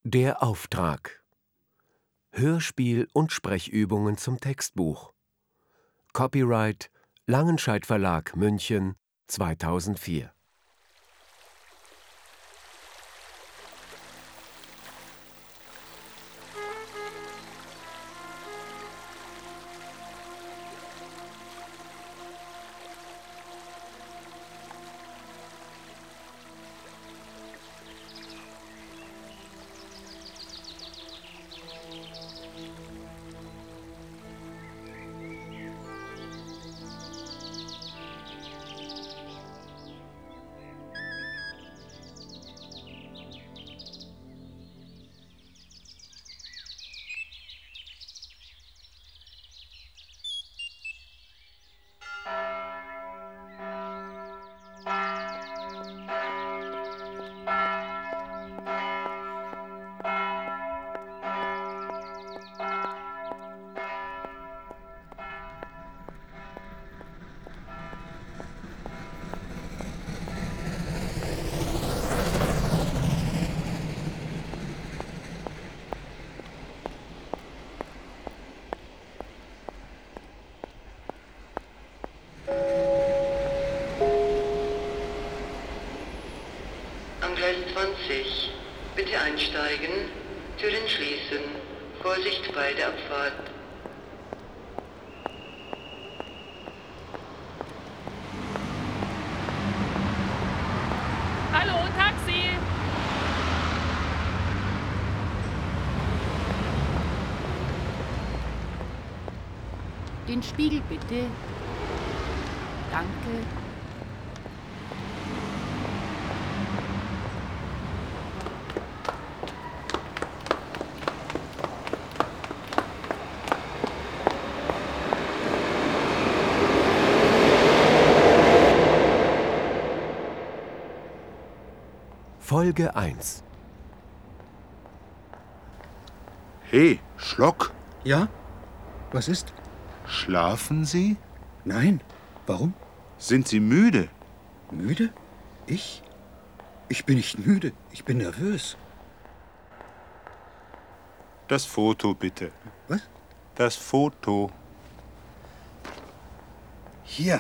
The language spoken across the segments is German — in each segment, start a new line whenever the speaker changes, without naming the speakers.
Der Auftrag. Hörspiel und Sprechübungen zum Textbuch. Copyright Langenscheidt Verlag München 2004.
Am Gleis 20. Bitte einsteigen, Türen schließen. Vorsicht bei der Abfahrt.
Hallo, Taxi! Den Spiegel bitte. Danke.
Folge 1.
Hey, Schlock,
Ja? Was ist?
schlafen Sie?
Nein. Warum?
Sind Sie müde?
Müde? Ich? Ich bin nicht müde. Ich bin nervös.
Das Foto bitte.
Was?
Das Foto.
Hier.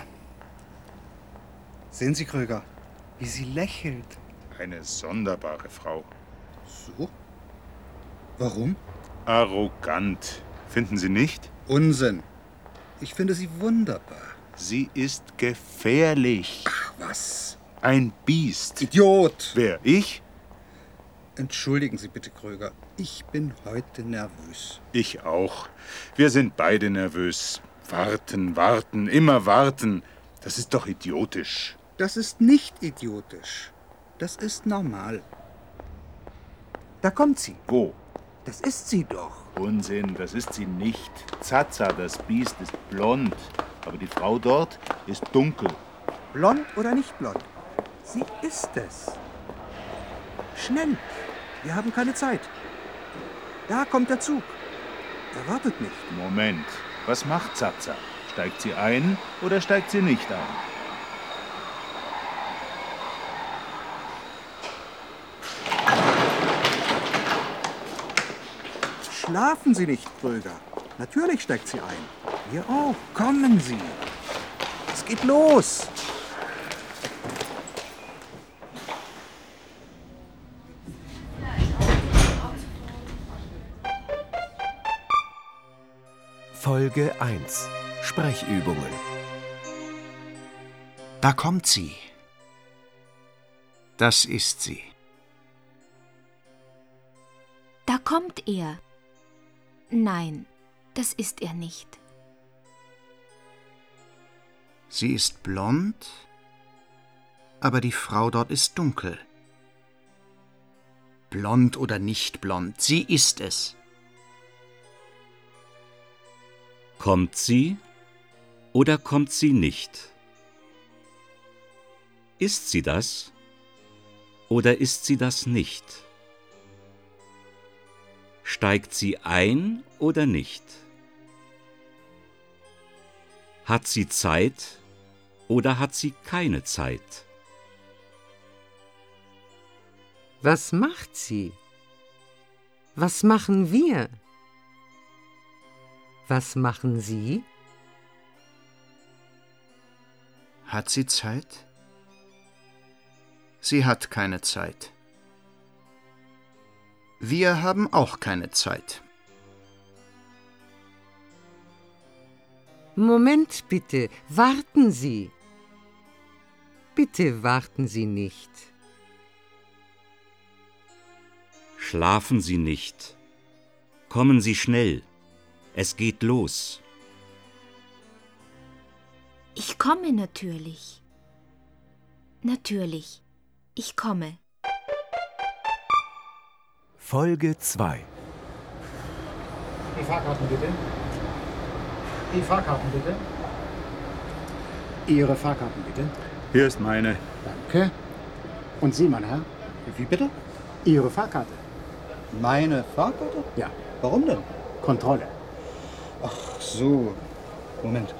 Sehen Sie, Kröger, wie sie lächelt.
Eine sonderbare Frau.
So? Warum?
Arrogant. Finden Sie nicht?
Unsinn. Ich finde sie wunderbar.
Sie ist gefährlich.
Ach, was?
Ein Biest.
Idiot!
Wer? Ich?
Entschuldigen Sie bitte, Kröger. Ich bin heute nervös.
Ich auch. Wir sind beide nervös. Warten, warten, immer warten. Das ist doch idiotisch.
Das ist nicht idiotisch. Das ist normal. Da kommt sie.
Wo?
Das ist sie doch.
Unsinn, das ist sie nicht. Zaza, das Biest, ist blond. Aber die Frau dort ist dunkel.
Blond oder nicht blond? Sie ist es. Schnell. Wir haben keine Zeit. Da kommt der Zug. Er wartet nicht.
Moment, was macht Zaza? Steigt sie ein oder steigt sie nicht ein?
Schlafen Sie nicht, Kröger. Natürlich steigt sie ein. Wir auch. Kommen Sie. Es geht los.
Folge 1. Sprechübungen.
Da kommt sie. Das ist sie.
Da kommt er. Nein, das ist er nicht.
Sie ist blond, aber die Frau dort ist dunkel. Blond oder nicht blond, sie ist es.
Kommt sie oder kommt sie nicht? Ist sie das oder ist sie das nicht? Steigt sie ein oder nicht? Hat sie Zeit oder hat sie keine Zeit?
Was macht sie? Was machen wir? Was machen Sie?
Hat sie Zeit? Sie hat keine Zeit. Wir haben auch keine Zeit.
Moment bitte, warten Sie. Bitte warten Sie nicht.
Schlafen Sie nicht. Kommen Sie schnell. Es geht los.
Ich komme natürlich. Natürlich, ich komme.
Folge 2.
Die Fahrkarten bitte. Die Fahrkarten bitte. Ihre Fahrkarten bitte.
Hier ist meine.
Danke. Und Sie, mein Herr? Wie bitte? Ihre Fahrkarte.
Meine Fahrkarte?
Ja.
Warum denn?
Kontrolle.
Ach so. Moment.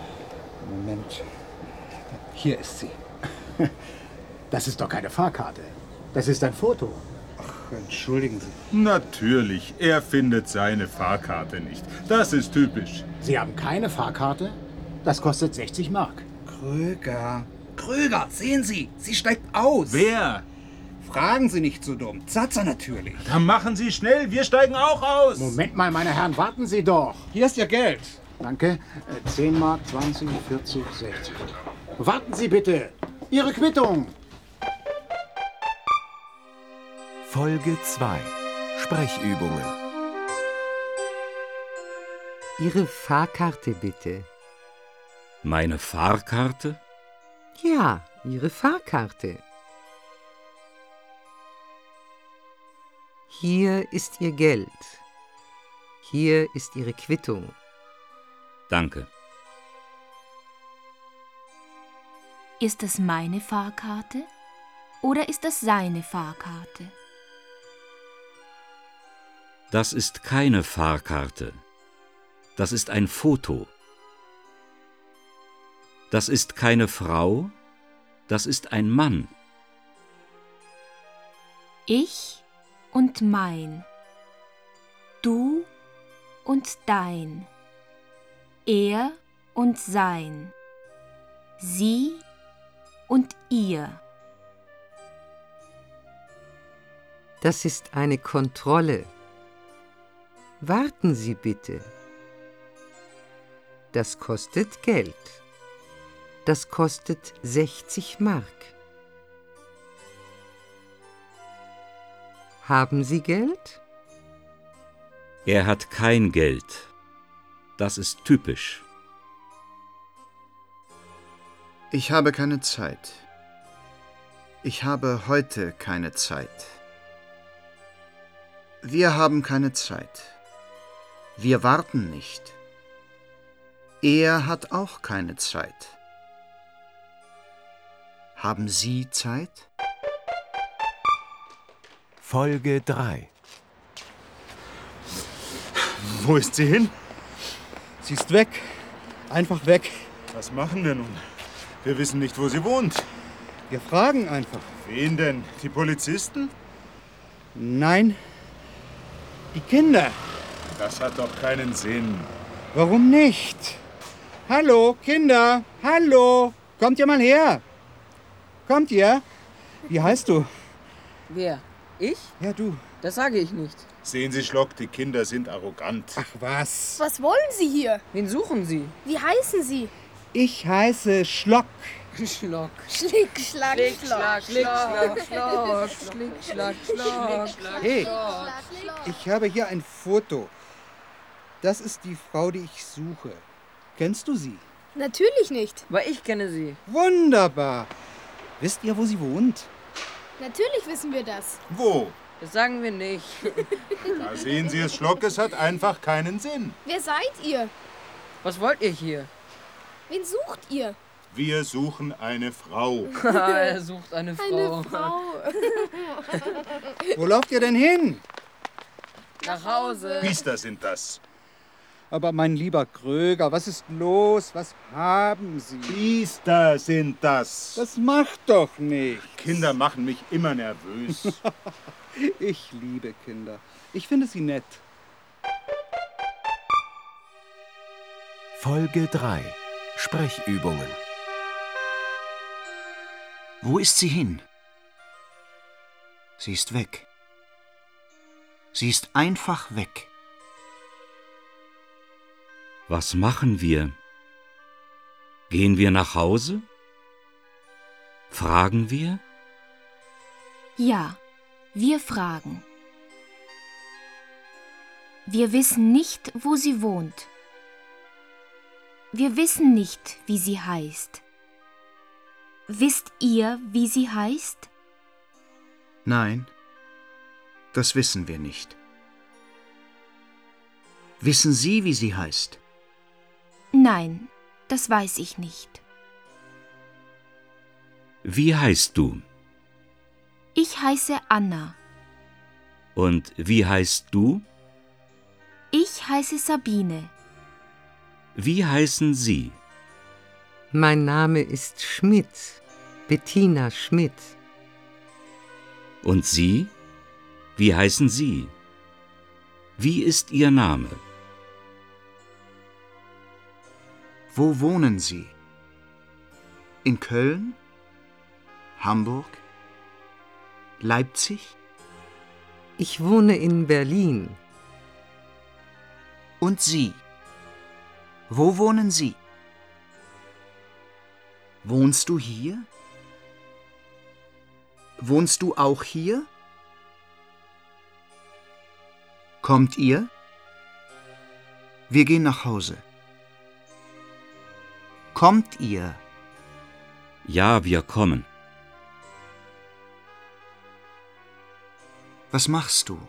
Hier ist sie.
Das ist doch keine Fahrkarte. Das ist ein Foto.
Ach, entschuldigen Sie.
Natürlich, er findet seine Fahrkarte nicht. Das ist typisch.
Sie haben keine Fahrkarte? Das kostet 60 Mark.
Kröger. Kröger, sehen Sie, sie steigt aus.
Wer?
Fragen Sie nicht so dumm. Zatzer natürlich.
Dann machen Sie schnell, wir steigen auch aus.
Moment mal, meine Herren, warten Sie doch.
Hier ist Ihr Geld.
Danke. 10 Mark, 20, 40, 60. Warten Sie bitte. Ihre Quittung.
Folge 2. Sprechübungen.
Ihre Fahrkarte bitte.
Meine Fahrkarte?
Ja, Ihre Fahrkarte. Hier ist Ihr Geld. Hier ist Ihre Quittung.
Danke.
Ist das meine Fahrkarte oder ist das seine Fahrkarte?
Das ist keine Fahrkarte. Das ist ein Foto. Das ist keine Frau, das ist ein Mann.
Ich und mein. Du und dein. Er und sein. Sie und ihr.
Das ist eine Kontrolle. Warten Sie bitte. Das kostet Geld. Das kostet 60 Mark. Haben Sie Geld?
Er hat kein Geld. Das ist typisch.
Ich habe keine Zeit. Ich habe heute keine Zeit. Wir haben keine Zeit. Wir warten nicht. Er hat auch keine Zeit. Haben Sie Zeit?
Folge 3.
Wo ist sie hin?
Sie ist weg. Einfach weg.
Was machen wir nun? Wir wissen nicht, wo sie wohnt.
Wir fragen einfach.
Wen denn? Die Polizisten?
Nein. Die Kinder.
Das hat doch keinen Sinn.
Warum nicht? Hallo, Kinder. Hallo. Kommt ihr mal her. Kommt ihr? Wie heißt du?
Wer? Ich?
Ja, du.
Das sage ich nicht.
Sehen Sie, Schlock, die Kinder sind arrogant.
Ach was.
Was wollen Sie hier?
Wen suchen Sie?
Wie heißen Sie?
Ich heiße Schlock.
Schlock.
Schlick, Schlag,
Schlick,
Schlock.
Schlag, Schlick, Schlag, Schlock. Schlick, Schlag, Schlock.
Hey, ich habe hier ein Foto. Das ist die Frau, die ich suche. Kennst du sie?
Natürlich nicht.
Aber ich kenne sie.
Wunderbar. Wisst ihr, wo sie wohnt?
Natürlich wissen wir das.
Wo?
Das sagen wir nicht.
Da sehen Sie es, Schlock, es hat einfach keinen Sinn.
Wer seid ihr?
Was wollt ihr hier?
Wen sucht ihr?
Wir suchen eine Frau.
Er sucht eine Frau.
Eine Frau.
Wo lauft ihr denn hin?
Nach Hause.
Priester sind das.
Aber mein lieber Kröger, was ist los? Was haben Sie?
Biester sind das.
Das macht doch nichts.
Kinder machen mich immer nervös.
Ich liebe Kinder. Ich finde sie nett.
Folge 3. Sprechübungen.
Wo ist sie hin? Sie ist weg. Sie ist einfach weg.
Was machen wir? Gehen wir nach Hause? Fragen wir?
Ja, wir fragen. Wir wissen nicht, wo sie wohnt. Wir wissen nicht, wie sie heißt. Wisst ihr, wie sie heißt?
Nein, das wissen wir nicht. Wissen Sie, wie sie heißt?
Nein, das weiß ich nicht.
Wie heißt du?
Ich heiße Anna.
Und wie heißt du?
Ich heiße Sabine.
Wie heißen Sie?
Mein Name ist Schmidt, Bettina Schmidt.
Und Sie? Wie heißen Sie? Wie ist Ihr Name?
Wo wohnen Sie? In Köln? Hamburg? Leipzig?
Ich wohne in Berlin.
Und Sie? Wo wohnen Sie? Wohnst du hier? Wohnst du auch hier? Kommt ihr? Wir gehen nach Hause. Kommt ihr?
Ja, wir kommen.
Was machst du?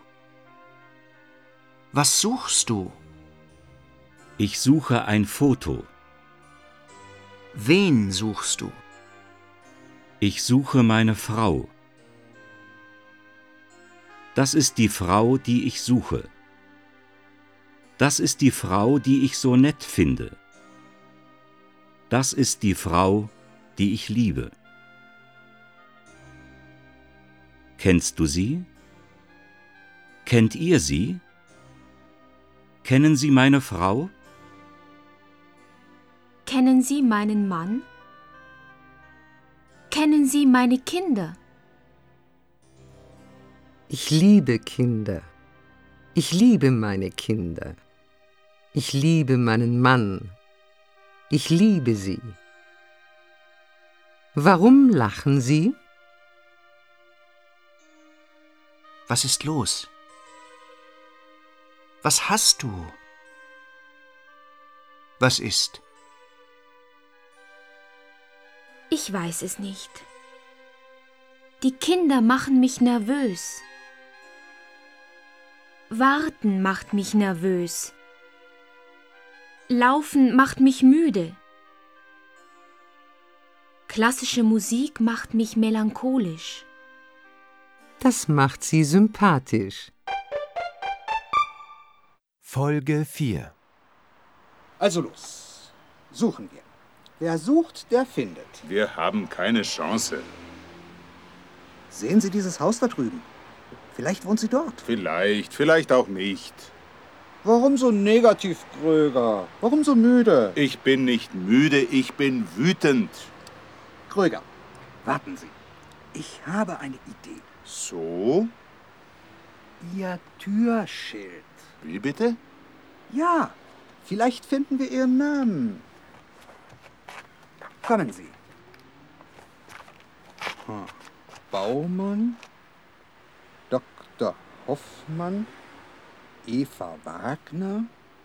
Was suchst du?
Ich suche ein Foto.
Wen suchst du?
Ich suche meine Frau. Das ist die Frau, die ich suche. Das ist die Frau, die ich so nett finde. Das ist die Frau, die ich liebe. Kennst du sie? Kennt ihr sie? Kennen Sie meine Frau?
Kennen Sie meinen Mann? Kennen Sie meine Kinder?
Ich liebe Kinder. Ich liebe meine Kinder. Ich liebe meinen Mann. Ich liebe sie. Warum lachen Sie?
Was ist los? Was hast du? Was ist?
Ich weiß es nicht. Die Kinder machen mich nervös. Warten macht mich nervös. Laufen macht mich müde. Klassische Musik macht mich melancholisch.
Das macht Sie sympathisch.
Folge 4.
Also los, suchen wir. Wer sucht, der findet.
Wir haben keine Chance.
Sehen Sie dieses Haus da drüben? Vielleicht wohnt sie dort.
Vielleicht auch nicht.
Warum so negativ, Kröger? Warum so müde?
Ich bin nicht müde, ich bin wütend.
Kröger, warten Sie. Ich habe eine Idee.
So?
Ihr Türschild.
Wie bitte?
Ja, vielleicht finden wir Ihren Namen. Kommen Sie. Baumann, Dr. Hoffmann, Eva Wagner,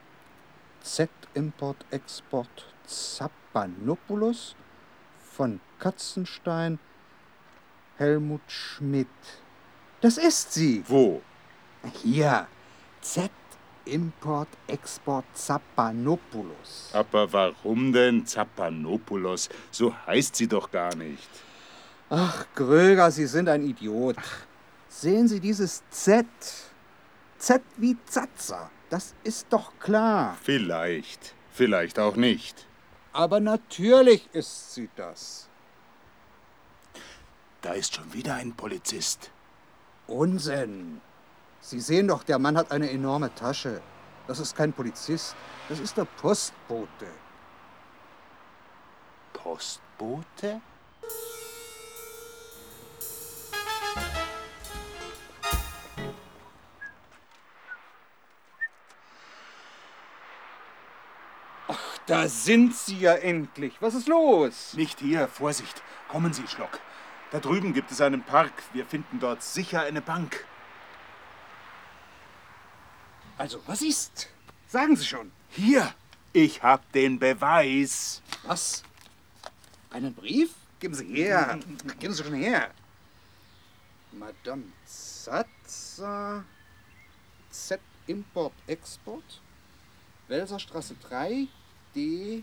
Z-Import-Export Zappanopoulos, von Katzenstein, Helmut Schmidt. Das ist sie.
Wo?
Hier. Z-Import-Export Zappanopoulos.
Aber warum denn Zappanopoulos? So heißt sie doch gar nicht.
Ach, Kröger, Sie sind ein Idiot. Sehen Sie dieses Z. Z wie Zatzer. Das ist doch klar.
Vielleicht, vielleicht auch nicht.
Aber natürlich ist sie das.
Da ist schon wieder ein Polizist.
Unsinn. Sie sehen doch, der Mann hat eine enorme Tasche. Das ist kein Polizist, das ist der Postbote.
Postbote?
Ach, da sind Sie ja endlich. Was ist los?
Nicht hier, Vorsicht. Kommen Sie, Schlock. Da drüben gibt es einen Park. Wir finden dort sicher eine Bank.
Also, was ist? Sagen Sie schon.
Hier, ich hab den Beweis.
Was? Einen Brief? Geben Sie her. Geben Sie schon her. Madame Zaza, Z Import Export, Welserstraße 3, D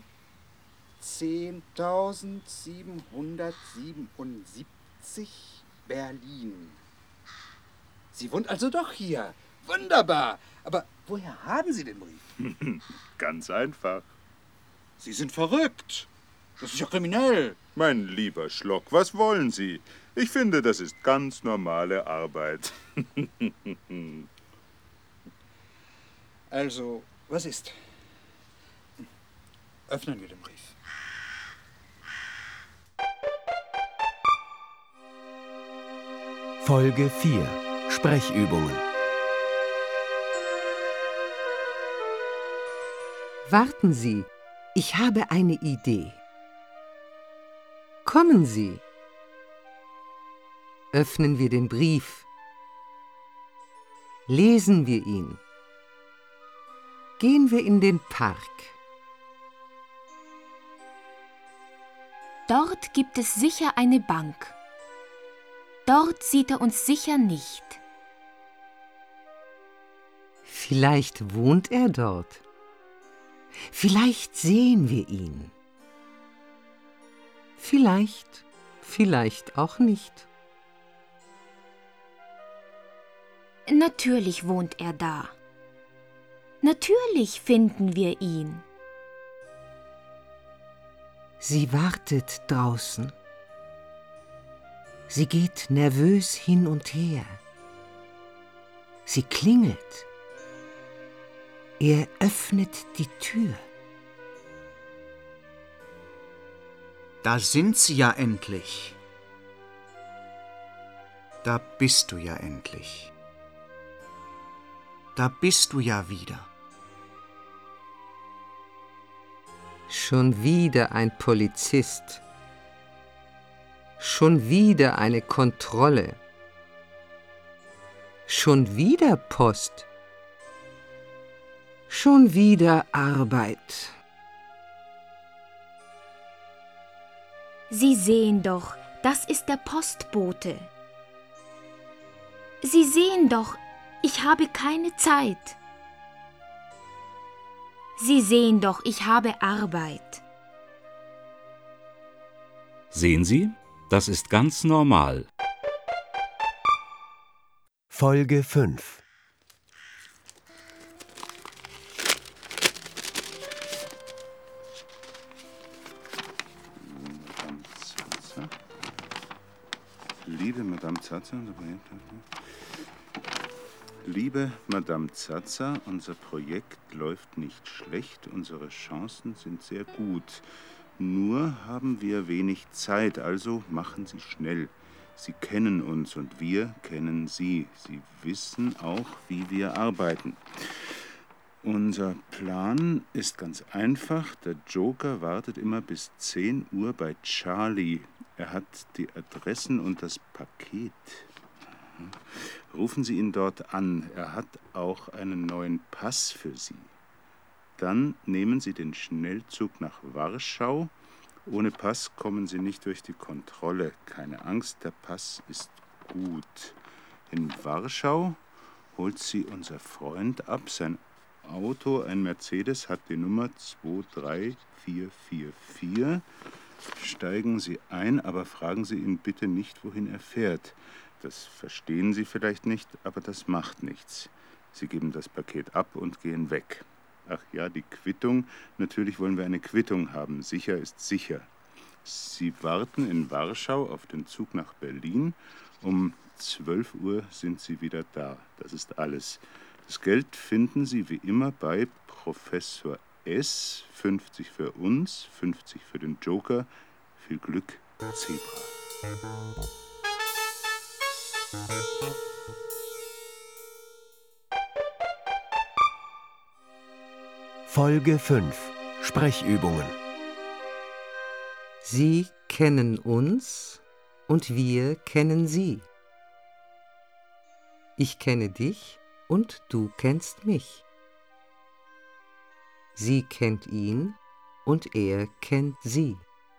10.777, Berlin. Sie wohnt also doch hier. Wunderbar. Aber woher haben Sie den Brief?
Ganz einfach.
Sie sind verrückt. Das ist ja kriminell.
Mein lieber Schlock, was wollen Sie? Ich finde, das ist ganz normale Arbeit.
Also, was ist? Öffnen wir den Brief.
Folge 4. Sprechübungen.
Warten Sie, ich habe eine Idee. Kommen Sie. Öffnen wir den Brief. Lesen wir ihn. Gehen wir in den Park.
Dort gibt es sicher eine Bank. Dort sieht er uns sicher nicht.
Vielleicht wohnt er dort. Vielleicht sehen wir ihn. Vielleicht, vielleicht auch nicht.
Natürlich wohnt er da. Natürlich finden wir ihn.
Sie wartet draußen. Sie geht nervös hin und her. Sie klingelt. Er öffnet die Tür.
Da sind sie ja endlich. Da bist du ja endlich. Da bist du ja wieder.
Schon wieder ein Polizist. Schon wieder eine Kontrolle. Schon wieder Post. Schon wieder Arbeit.
Sie sehen doch, das ist der Postbote. Sie sehen doch, ich habe keine Zeit. Sie sehen doch, ich habe Arbeit.
Sehen Sie? Das ist ganz normal.
Folge 5.
Liebe Madame Zaza, unser Projekt läuft nicht schlecht, unsere Chancen sind sehr gut. Nur haben wir wenig Zeit, also machen Sie schnell. Sie kennen uns und wir kennen Sie. Sie wissen auch, wie wir arbeiten. Unser Plan ist ganz einfach. Der Joker wartet immer bis 10 Uhr bei Charlie. Er hat die Adressen und das Paket. Rufen Sie ihn dort an. Er hat auch einen neuen Pass für Sie. Dann nehmen Sie den Schnellzug nach Warschau. Ohne Pass kommen Sie nicht durch die Kontrolle. Keine Angst, der Pass ist gut. In Warschau holt Sie unser Freund ab. Sein Auto, ein Mercedes, hat die Nummer 23444. Steigen Sie ein, aber fragen Sie ihn bitte nicht, wohin er fährt. Das verstehen Sie vielleicht nicht, aber das macht nichts. Sie geben das Paket ab und gehen weg. Ach ja, die Quittung. Natürlich wollen wir eine Quittung haben. Sicher ist sicher. Sie warten in Warschau auf den Zug nach Berlin. Um 12 Uhr sind Sie wieder da. Das ist alles. Das Geld finden Sie wie immer bei Professor S. 50 für uns, 50 für den Joker. Viel Glück, Zebra.
Folge 5. Sprechübungen.
Sie kennen uns und wir kennen sie. Ich kenne dich und du kennst mich. Sie kennt ihn und er kennt sie.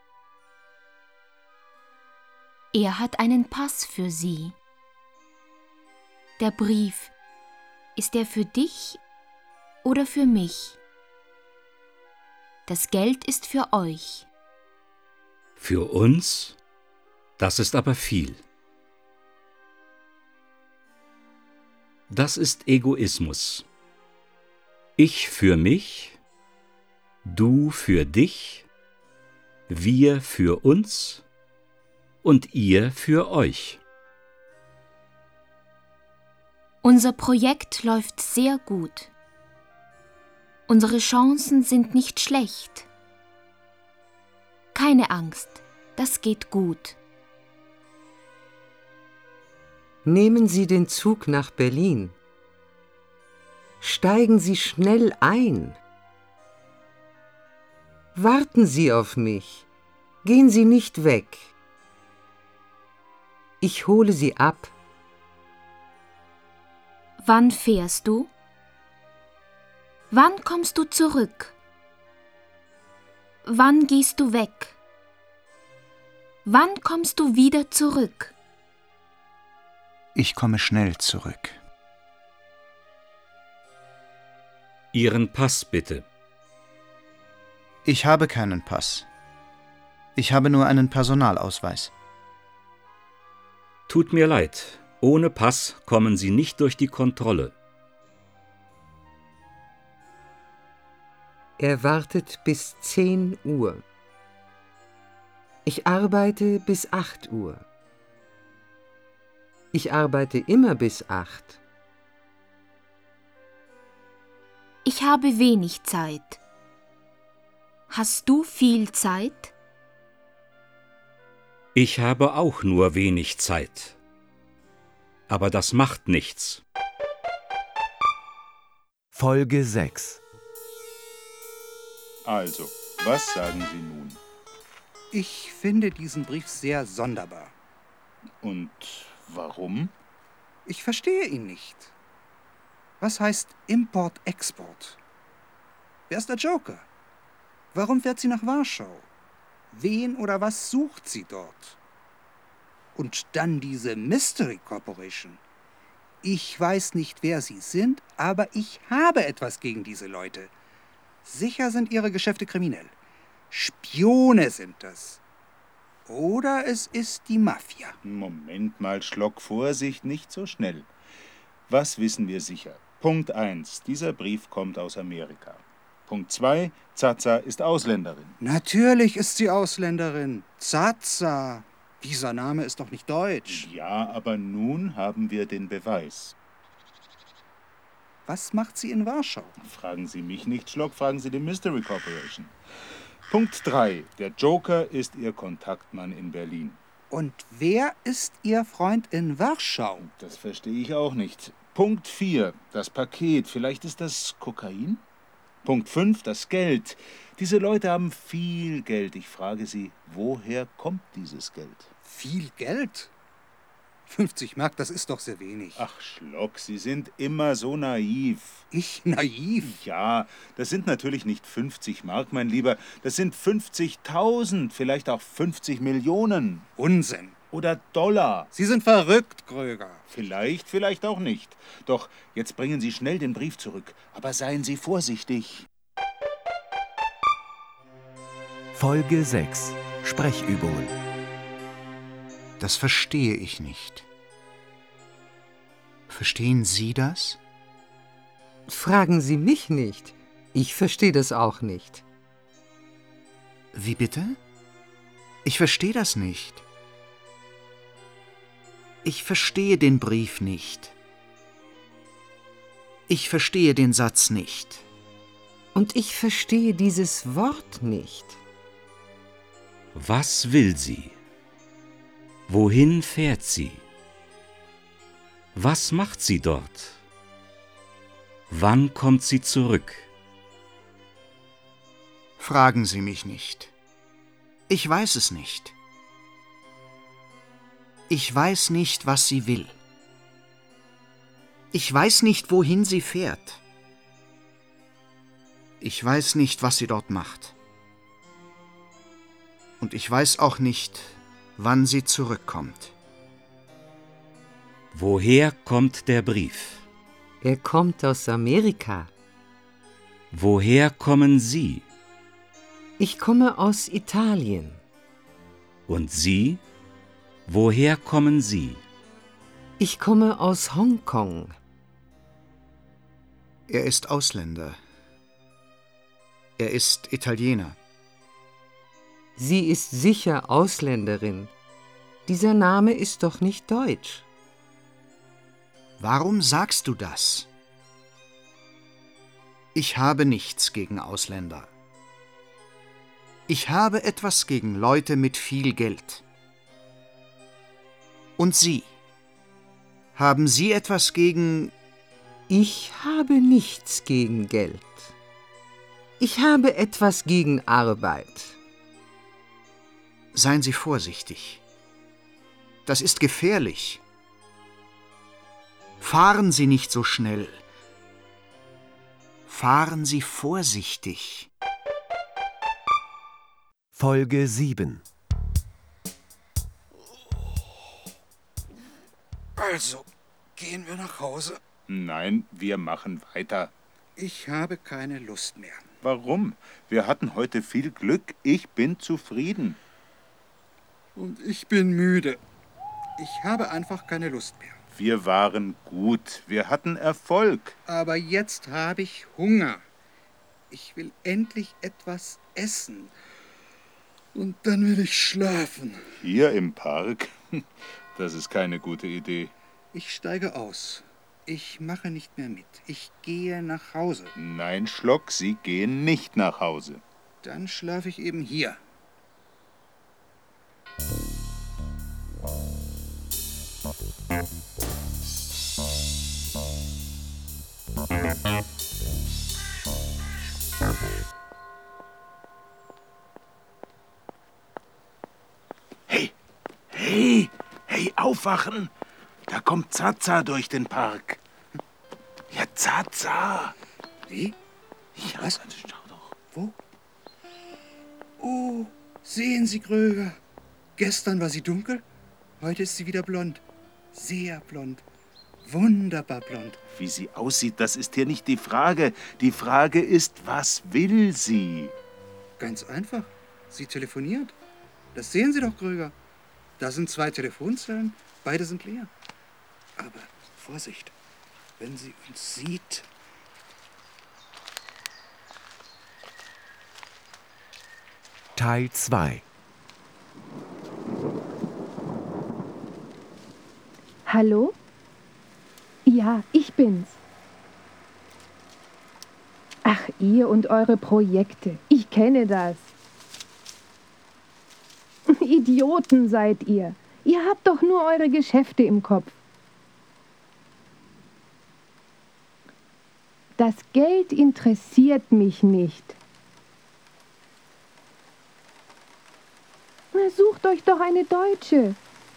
Er hat einen Pass für sie. Der Brief, ist er für dich oder für mich? Das Geld ist für euch.
Für uns? Das ist aber viel. Das ist Egoismus. Ich für mich, du für dich, wir für uns und ihr für euch.
Unser Projekt läuft sehr gut. Unsere Chancen sind nicht schlecht. Keine Angst, das geht gut.
Nehmen Sie den Zug nach Berlin. Steigen Sie schnell ein. Warten Sie auf mich. Gehen Sie nicht weg. Ich hole Sie ab.
Wann fährst du? Wann kommst du zurück? Wann gehst du weg? Wann kommst du wieder zurück?
Ich komme schnell zurück.
Ihren Pass bitte.
Ich habe keinen Pass. Ich habe nur einen Personalausweis.
Tut mir leid, ohne Pass kommen Sie nicht durch die Kontrolle.
Er wartet bis 10 Uhr. Ich arbeite bis 8 Uhr. Ich arbeite immer bis 8.
Ich habe wenig Zeit. Hast du viel Zeit?
Ich habe auch nur wenig Zeit. Aber das macht nichts.
Folge 6.
Also, was sagen Sie nun?
Ich finde diesen Brief sehr sonderbar.
Und warum?
Ich verstehe ihn nicht. Was heißt Import-Export? Wer ist der Joker? Warum fährt sie nach Warschau? Wen oder was sucht sie dort? Und dann diese Mystery Corporation. Ich weiß nicht, wer sie sind, aber ich habe etwas gegen diese Leute. Sicher sind ihre Geschäfte kriminell. Spione sind das. Oder es ist die Mafia.
Moment mal, Schlock, Vorsicht, nicht so schnell. Was wissen wir sicher? Punkt 1. Dieser Brief kommt aus Amerika. Punkt 2. Zaza ist Ausländerin.
Natürlich ist sie Ausländerin. Zaza. Dieser Name ist doch nicht deutsch.
Ja, aber nun haben wir den Beweis.
Was macht sie in Warschau?
Fragen Sie mich nicht, Schlock, fragen Sie die Mystery Corporation. Punkt 3. Der Joker ist Ihr Kontaktmann in Berlin.
Und wer ist Ihr Freund in Warschau?
Das verstehe ich auch nicht. Punkt 4. Das Paket. Vielleicht ist das Kokain? Punkt 5. Das Geld. Diese Leute haben viel Geld. Ich frage Sie, woher kommt dieses Geld?
Viel Geld? 50 Mark, das ist doch sehr wenig.
Ach, Schlock, Sie sind immer so naiv.
Ich naiv?
Ja, das sind natürlich nicht 50 Mark, mein Lieber. Das sind 50.000, vielleicht auch 50 Millionen.
Unsinn.
Oder Dollar.
Sie sind verrückt, Kröger.
Vielleicht, vielleicht auch nicht. Doch jetzt bringen Sie schnell den Brief zurück. Aber seien Sie vorsichtig.
Folge 6. Sprechübungen.
Das verstehe ich nicht. Verstehen Sie das?
Fragen Sie mich nicht. Ich verstehe das auch nicht.
Wie bitte? Ich verstehe das nicht. Ich verstehe den Brief nicht. Ich verstehe den Satz nicht.
Und ich verstehe dieses Wort nicht.
Was will sie? Wohin fährt sie? Was macht sie dort? Wann kommt sie zurück?
Fragen Sie mich nicht. Ich weiß es nicht. Ich weiß nicht, was sie will. Ich weiß nicht, wohin sie fährt. Ich weiß nicht, was sie dort macht. Und ich weiß auch nicht, wann sie zurückkommt.
Woher kommt der Brief?
Er kommt aus Amerika.
Woher kommen Sie?
Ich komme aus Italien.
Und Sie? Woher kommen Sie?
Ich komme aus Hongkong.
Er ist Ausländer. Er ist Italiener.
Sie ist sicher Ausländerin. Dieser Name ist doch nicht deutsch.
Warum sagst du das? Ich habe nichts gegen Ausländer. Ich habe etwas gegen Leute mit viel Geld. Und Sie? Haben Sie etwas gegen...
Ich habe nichts gegen Geld. Ich habe etwas gegen Arbeit.
Seien Sie vorsichtig. Das ist gefährlich. Fahren Sie nicht so schnell. Fahren Sie vorsichtig.
Folge 7.
Also, gehen wir nach Hause?
Nein, wir machen weiter.
Ich habe keine Lust mehr.
Warum? Wir hatten heute viel Glück. Ich bin zufrieden.
Und ich bin müde. Ich habe einfach keine Lust mehr.
Wir waren gut. Wir hatten Erfolg.
Aber jetzt habe ich Hunger. Ich will endlich etwas essen. Und dann will ich schlafen.
Hier im Park? Das ist keine gute Idee.
Ich steige aus. Ich mache nicht mehr mit. Ich gehe nach Hause.
Nein, Schlock, Sie gehen nicht nach Hause.
Dann schlafe ich eben hier.
Hey, hey, hey, aufwachen! Da kommt Zaza durch den Park. Ja, Zaza!
Wie?
Ja,
Was?
Schau doch.
Wo? Oh, sehen Sie, Kröger. Gestern war sie dunkel, heute ist sie wieder blond. Sehr blond. Wunderbar blond.
Wie sie aussieht, das ist hier nicht die Frage. Die Frage ist, was will sie?
Ganz einfach. Sie telefoniert. Das sehen Sie doch, Kröger. Da sind 2 Telefonzellen, beide sind leer. Aber Vorsicht, wenn sie uns sieht.
Teil 2.
Hallo? Ja, ich bin's. Ach, ihr und eure Projekte. Ich kenne das. Idioten seid ihr. Ihr habt doch nur eure Geschäfte im Kopf. Das Geld interessiert mich nicht. Na, sucht euch doch eine Deutsche.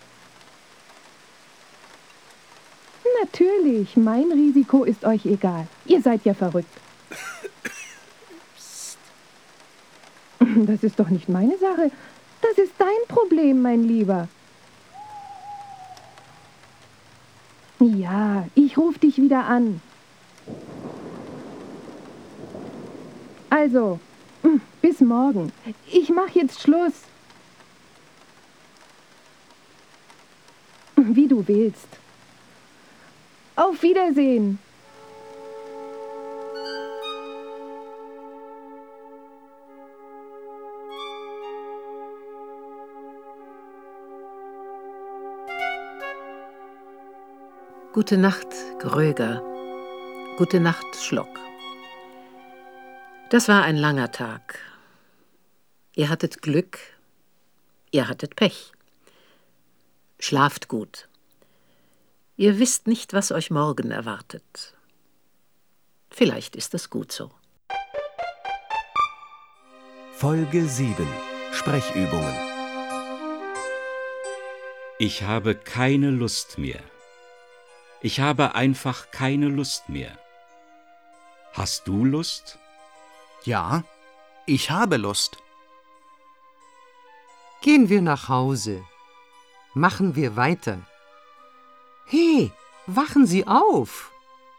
Natürlich, mein Risiko ist euch egal. Ihr seid ja verrückt. Das ist doch nicht meine Sache. Das ist dein Problem, mein Lieber. Ja, ich rufe dich wieder an. Also, bis morgen. Ich mache jetzt Schluss. Wie du willst. Auf Wiedersehen.
Gute Nacht, Gröger. Gute Nacht, Schlock. Das war ein langer Tag. Ihr hattet Glück, ihr hattet Pech. Schlaft gut. Ihr wisst nicht, was euch morgen erwartet. Vielleicht ist es gut so.
Folge 7. Sprechübungen.
Ich habe keine Lust mehr. Ich habe einfach keine Lust mehr. Hast du Lust?
Ja, ich habe Lust.
Gehen wir nach Hause. Machen wir weiter. Hey, wachen Sie auf!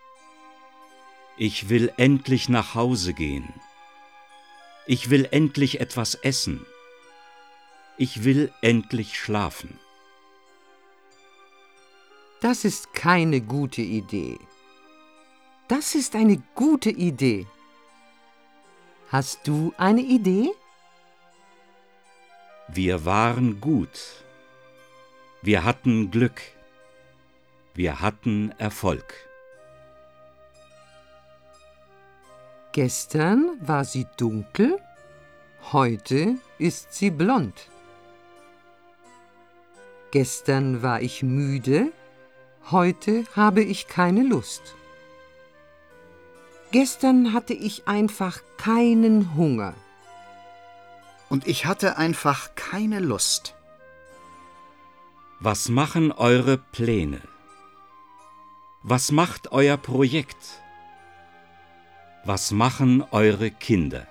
Ich will endlich nach Hause gehen. Ich will endlich etwas essen. Ich will endlich schlafen.
Das ist keine gute Idee. Das ist eine gute Idee. Hast du eine Idee?
Wir waren gut. Wir hatten Glück. Wir hatten Erfolg.
Gestern war sie dunkel, heute ist sie blond. Gestern war ich müde, heute habe ich keine Lust. Gestern hatte ich einfach keinen Hunger.
Und ich hatte einfach keine Lust.
Was machen eure Pläne? Was macht euer Projekt? Was machen eure Kinder?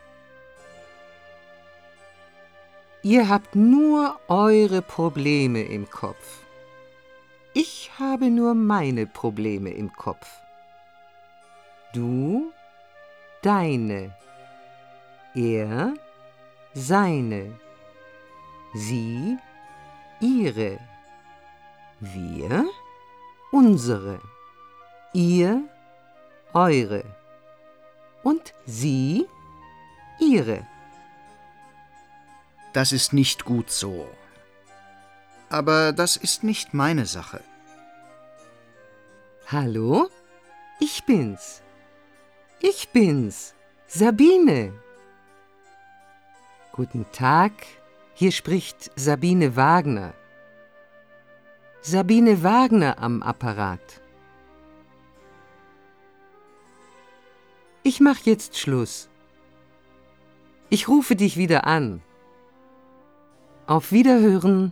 Ihr habt nur eure Probleme im Kopf. Ich habe nur meine Probleme im Kopf. Du, deine. Er, seine. Sie, ihre. Wir, unsere. Ihr, eure. Und sie, ihre.
Das ist nicht gut so. Aber das ist nicht meine Sache.
Hallo? Ich bin's. Ich bin's. Sabine. Guten Tag, hier spricht Sabine Wagner. Sabine Wagner am Apparat. Ich mach jetzt Schluss. Ich rufe dich wieder an. Auf Wiederhören.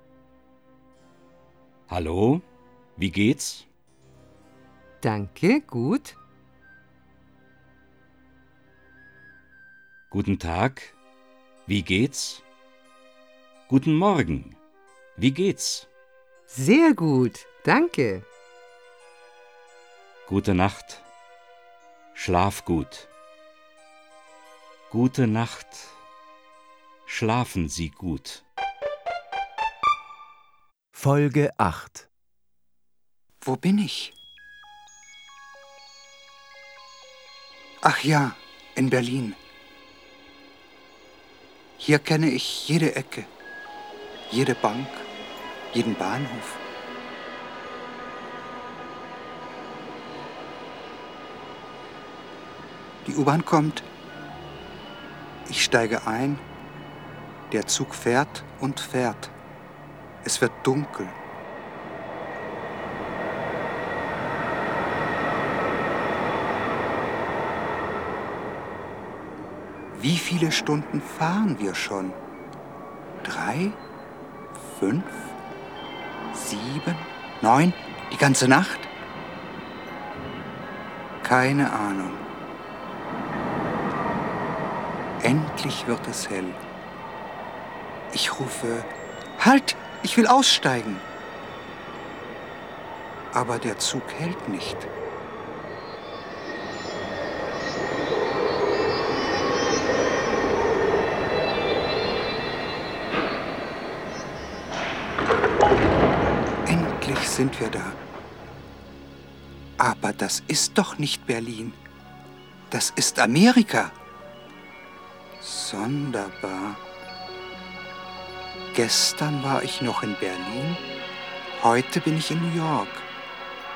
Hallo, wie geht's?
Danke, gut.
Guten Tag, wie geht's? Guten Morgen, wie geht's?
Sehr gut, danke.
Gute Nacht, schlaf gut. Gute Nacht, schlafen Sie gut.
Folge 8.
Wo bin ich? Ach ja, in Berlin. Hier kenne ich jede Ecke, jede Bank, jeden Bahnhof. Die U-Bahn kommt. Ich steige ein. Der Zug fährt und fährt. Es wird dunkel. Wie viele Stunden fahren wir schon? 3, 5, 7, 9, die ganze Nacht? Keine Ahnung. Endlich wird es hell. Ich rufe, halt, ich will aussteigen. Aber der Zug hält nicht. Endlich sind wir da. Aber das ist doch nicht Berlin. Das ist Amerika. Sonderbar. Gestern war ich noch in Berlin, heute bin ich in New York.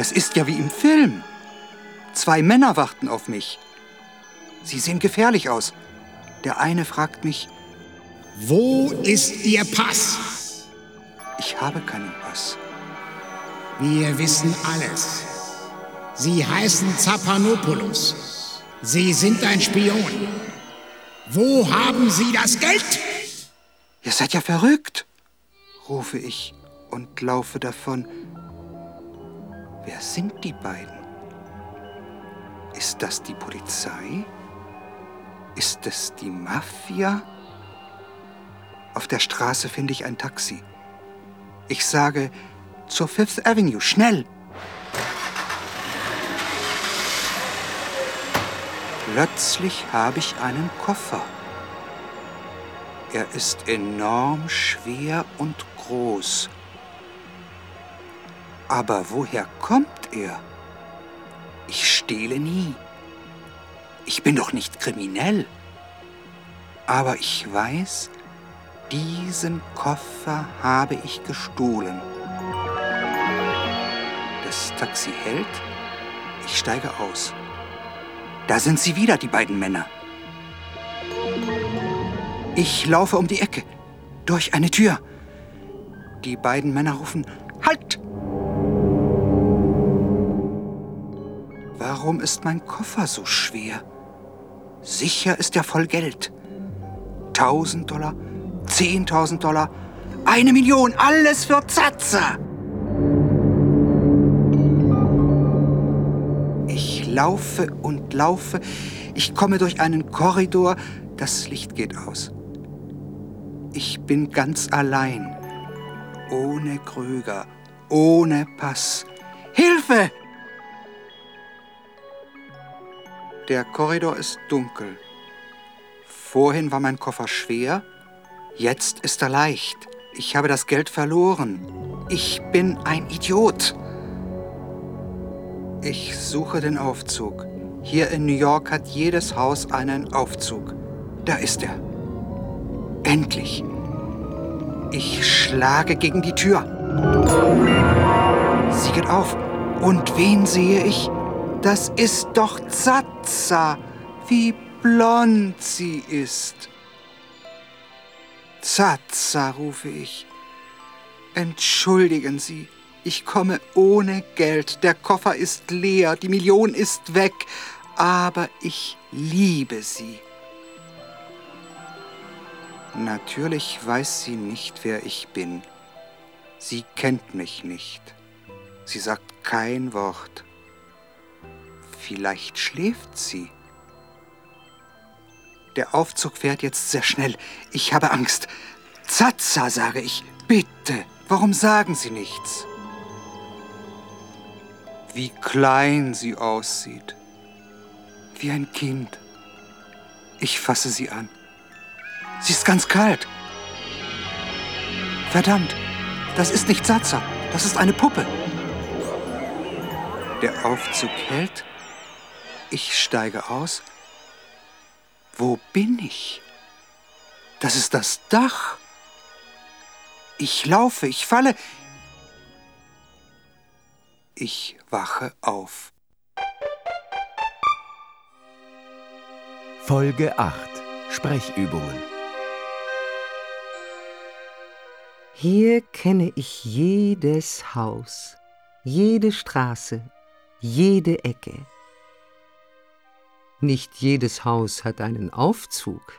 Das ist ja wie im Film. 2 Männer warten auf mich. Sie sehen gefährlich aus. Der eine fragt mich:
Wo ist Ihr Pass?
Ich habe keinen Pass.
Wir wissen alles. Sie heißen Zapanopoulos. Sie sind ein Spion. Wo haben Sie das Geld?
Ihr seid ja verrückt, rufe ich und laufe davon. Wer sind die beiden? Ist das die Polizei? Ist es die Mafia? Auf der Straße finde ich ein Taxi. Ich sage: zur Fifth Avenue, schnell! Plötzlich habe ich einen Koffer. Er ist enorm schwer und groß. Aber woher kommt er? Ich stehle nie. Ich bin doch nicht kriminell. Aber ich weiß, diesen Koffer habe ich gestohlen. Das Taxi hält. Ich steige aus. Da sind sie wieder, die beiden Männer. Ich laufe um die Ecke, durch eine Tür. Die beiden Männer rufen: Halt! Warum ist mein Koffer so schwer? Sicher ist er voll Geld. $1.000, $10.000, 1 Million, alles für Zaza! Ich laufe und laufe. Ich komme durch einen Korridor. Das Licht geht aus. Ich bin ganz allein. Ohne Krüger, ohne Pass. Hilfe! Der Korridor ist dunkel. Vorhin war mein Koffer schwer, jetzt ist er leicht. Ich habe das Geld verloren. Ich bin ein Idiot. Ich suche den Aufzug. Hier in New York hat jedes Haus einen Aufzug. Da ist er. Endlich. Ich schlage gegen die Tür. Sie geht auf. Und wen sehe ich? Das ist doch Zaza. Wie blond sie ist. Zaza, rufe ich. Entschuldigen Sie. Ich komme ohne Geld, der Koffer ist leer, die Million ist weg, aber ich liebe Sie. Natürlich weiß sie nicht, wer ich bin. Sie kennt mich nicht. Sie sagt kein Wort. Vielleicht schläft sie. Der Aufzug fährt jetzt sehr schnell. Ich habe Angst. Zaza, sage ich, bitte, warum sagen Sie nichts? Wie klein sie aussieht. Wie ein Kind. Ich fasse sie an. Sie ist ganz kalt. Verdammt, das ist nicht Zaza, das ist eine Puppe. Der Aufzug hält. Ich steige aus. Wo bin ich? Das ist das Dach. Ich laufe, ich falle. Ich wache auf.
Folge 8. Sprechübungen.
Hier kenne ich jedes Haus, jede Straße, jede Ecke. Nicht jedes Haus hat einen Aufzug.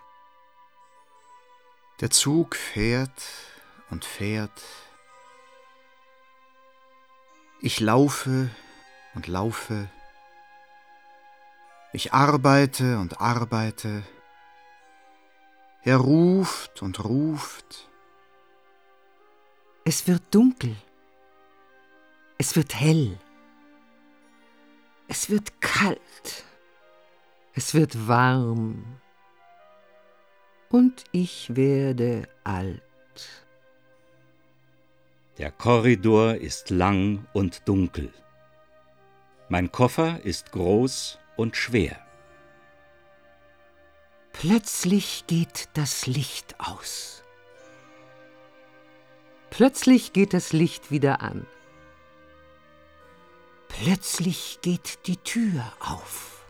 Der Zug fährt und fährt. Ich laufe und laufe. Ich arbeite und arbeite. Er ruft und ruft.
Es wird dunkel. Es wird hell. Es wird kalt. Es wird warm. Und ich werde alt.
Der Korridor ist lang und dunkel. Mein Koffer ist groß und schwer.
Plötzlich geht das Licht aus. Plötzlich geht das Licht wieder an. Plötzlich geht die Tür auf.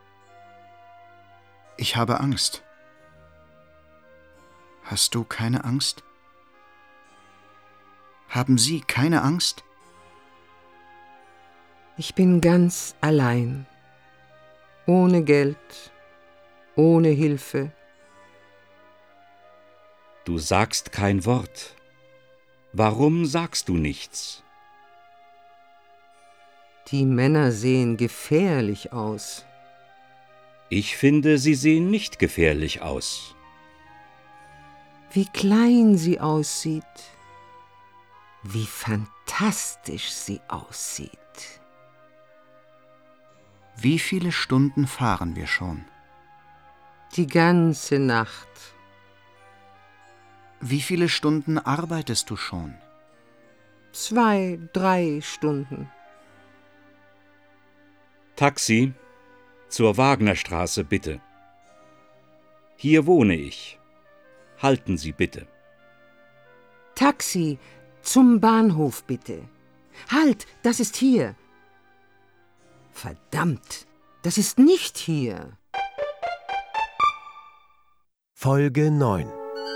Ich habe Angst. Hast du keine Angst? Haben Sie keine Angst?
Ich bin ganz allein. Ohne Geld, ohne Hilfe.
Du sagst kein Wort. Warum sagst du nichts?
Die Männer sehen gefährlich aus.
Ich finde, sie sehen nicht gefährlich aus.
Wie klein sie aussieht. Wie fantastisch sie aussieht.
Wie viele Stunden fahren wir schon?
Die ganze Nacht.
Wie viele Stunden arbeitest du schon?
2, 3 Stunden.
Taxi, zur Wagnerstraße bitte. Hier wohne ich. Halten Sie bitte.
Taxi, zum Bahnhof bitte. Halt, das ist hier. Verdammt, das ist nicht hier.
Folge 9.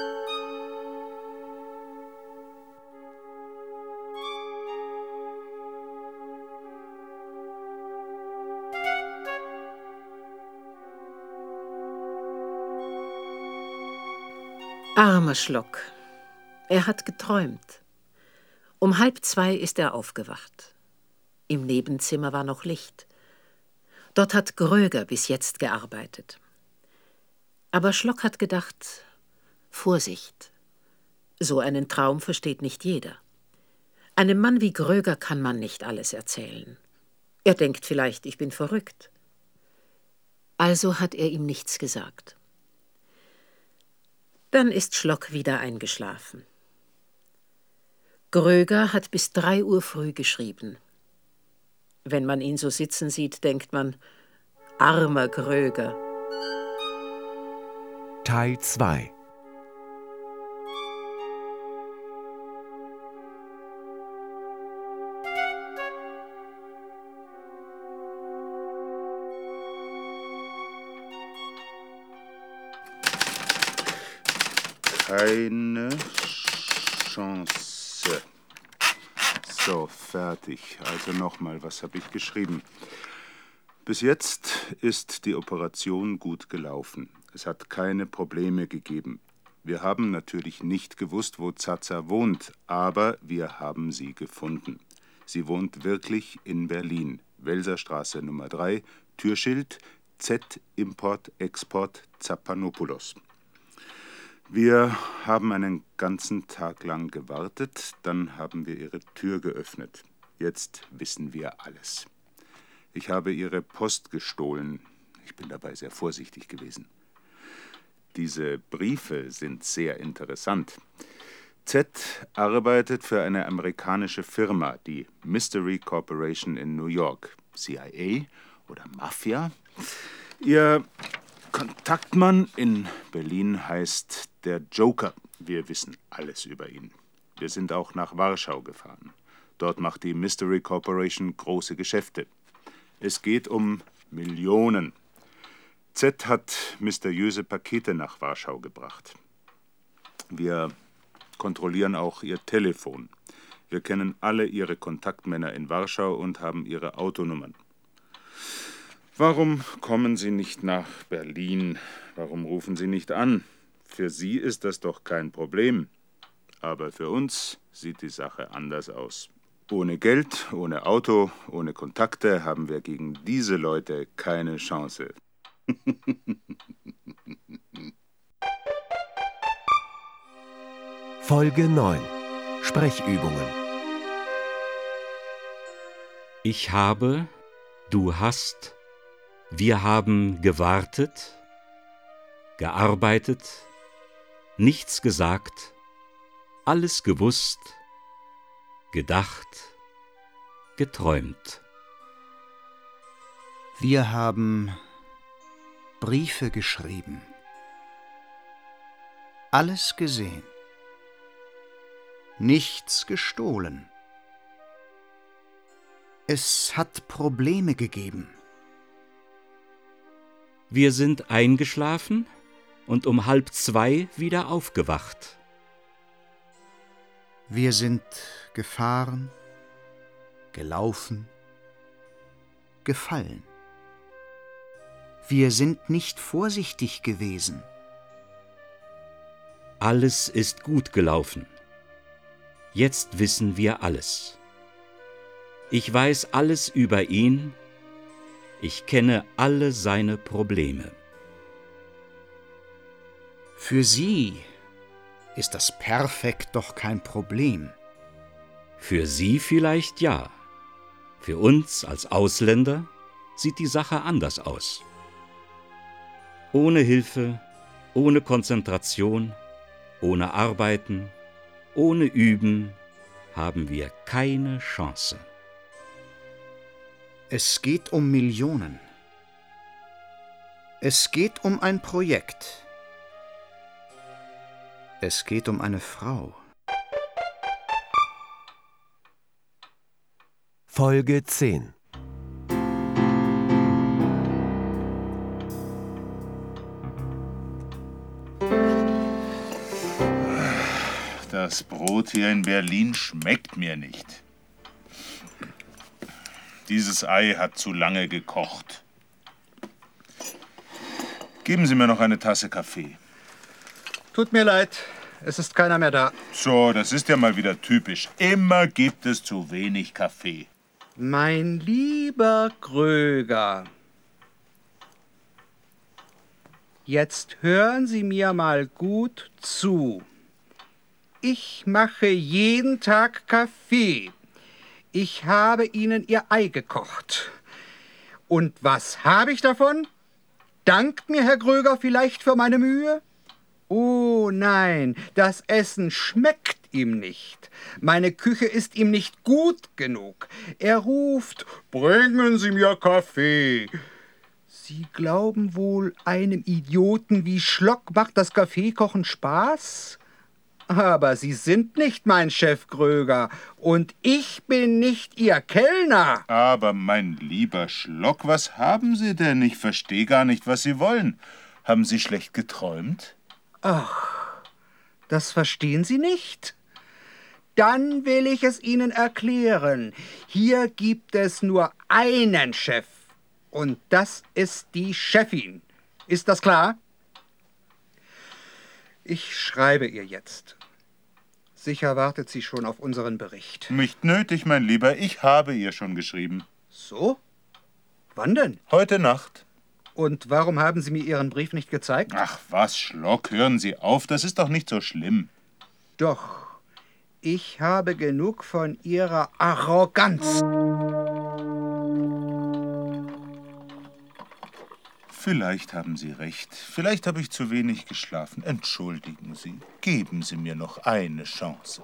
Armer Schlock. Er hat geträumt. Um 1:30 ist er aufgewacht. Im Nebenzimmer war noch Licht. Dort hat Gröger bis jetzt gearbeitet. Aber Schlock hat gedacht, Vorsicht. So einen Traum versteht nicht jeder. Einem Mann wie Gröger kann man nicht alles erzählen. Er denkt vielleicht, ich bin verrückt. Also hat er ihm nichts gesagt. Dann ist Schlock wieder eingeschlafen. Gröger hat bis 3 Uhr früh geschrieben. Wenn man ihn so sitzen sieht, denkt man, armer Gröger.
Teil 2.
Keine Chance. So, fertig. Also nochmal, was habe ich geschrieben? Bis jetzt ist die Operation gut gelaufen. Es hat keine Probleme gegeben. Wir haben natürlich nicht gewusst, wo Zaza wohnt, aber wir haben sie gefunden. Sie wohnt wirklich in Berlin. Welserstraße Nummer 3, Türschild Z Import Export Zapanopoulos. Wir haben einen ganzen Tag lang gewartet, dann haben wir ihre Tür geöffnet. Jetzt wissen wir alles. Ich habe ihre Post gestohlen. Ich bin dabei sehr vorsichtig gewesen. Diese Briefe sind sehr interessant. Z arbeitet für eine amerikanische Firma, die Mystery Corporation in New York. CIA oder Mafia? Ihr Kontaktmann in Berlin heißt der Joker. Wir wissen alles über ihn. Wir sind auch nach Warschau gefahren. Dort macht die Mystery Corporation große Geschäfte. Es geht um Millionen. Z hat mysteriöse Pakete nach Warschau gebracht. Wir kontrollieren auch ihr Telefon. Wir kennen alle ihre Kontaktmänner in Warschau und haben ihre Autonummern. Warum kommen Sie nicht nach Berlin? Warum rufen Sie nicht an? Für Sie ist das doch kein Problem. Aber für uns sieht die Sache anders aus. Ohne Geld, ohne Auto, ohne Kontakte haben wir gegen diese Leute keine Chance.
Folge 9. Sprechübungen.
Ich habe, du hast, wir haben gewartet, gearbeitet, nichts gesagt, alles gewusst, gedacht, geträumt.
Wir haben Briefe geschrieben, alles gesehen, nichts gestohlen. Es hat Probleme gegeben.
Wir sind eingeschlafen und um 1:30 wieder aufgewacht.
Wir sind gefahren, gelaufen, gefallen. Wir sind nicht vorsichtig gewesen.
Alles ist gut gelaufen. Jetzt wissen wir alles. Ich weiß alles über ihn. Ich kenne alle seine Probleme.
Für Sie ist das Perfekt doch kein Problem.
Für Sie vielleicht ja. Für uns als Ausländer sieht die Sache anders aus. Ohne Hilfe, ohne Konzentration, ohne Arbeiten, ohne Üben haben wir keine Chance.
Es geht um Millionen. Es geht um ein Projekt. Es geht um eine Frau.
Folge 10.
Das Brot hier in Berlin schmeckt mir nicht. Dieses Ei hat zu lange gekocht. Geben Sie mir noch eine Tasse Kaffee.
Tut mir leid, es ist keiner mehr da.
So, das ist ja mal wieder typisch. Immer gibt es zu wenig Kaffee.
Mein lieber Kröger, jetzt hören Sie mir mal gut zu. Ich mache jeden Tag Kaffee. Ich habe Ihnen Ihr Ei gekocht. Und was habe ich davon? Dankt mir Herr Kröger vielleicht für meine Mühe? Oh nein, das Essen schmeckt ihm nicht. Meine Küche ist ihm nicht gut genug. Er ruft, bringen Sie mir Kaffee. Sie glauben wohl, einem Idioten wie Schlock macht das Kaffeekochen Spaß? Aber Sie sind nicht mein Chef Kröger und ich bin nicht Ihr Kellner.
Aber mein lieber Schlock, was haben Sie denn? Ich verstehe gar nicht, was Sie wollen. Haben Sie schlecht geträumt?
Ach, das verstehen Sie nicht? Dann will ich es Ihnen erklären. Hier gibt es nur einen Chef und das ist die Chefin. Ist das klar? Ich schreibe ihr jetzt. Sicher wartet sie schon auf unseren Bericht.
Nicht nötig, mein Lieber. Ich habe ihr schon geschrieben.
So? Wann denn?
Heute Nacht.
Und warum haben Sie mir Ihren Brief nicht gezeigt?
Ach was, Schlock, hören Sie auf. Das ist doch nicht so schlimm.
Doch. Ich habe genug von Ihrer Arroganz.
Vielleicht haben Sie recht. Vielleicht habe ich zu wenig geschlafen. Entschuldigen Sie. Geben Sie mir noch eine Chance.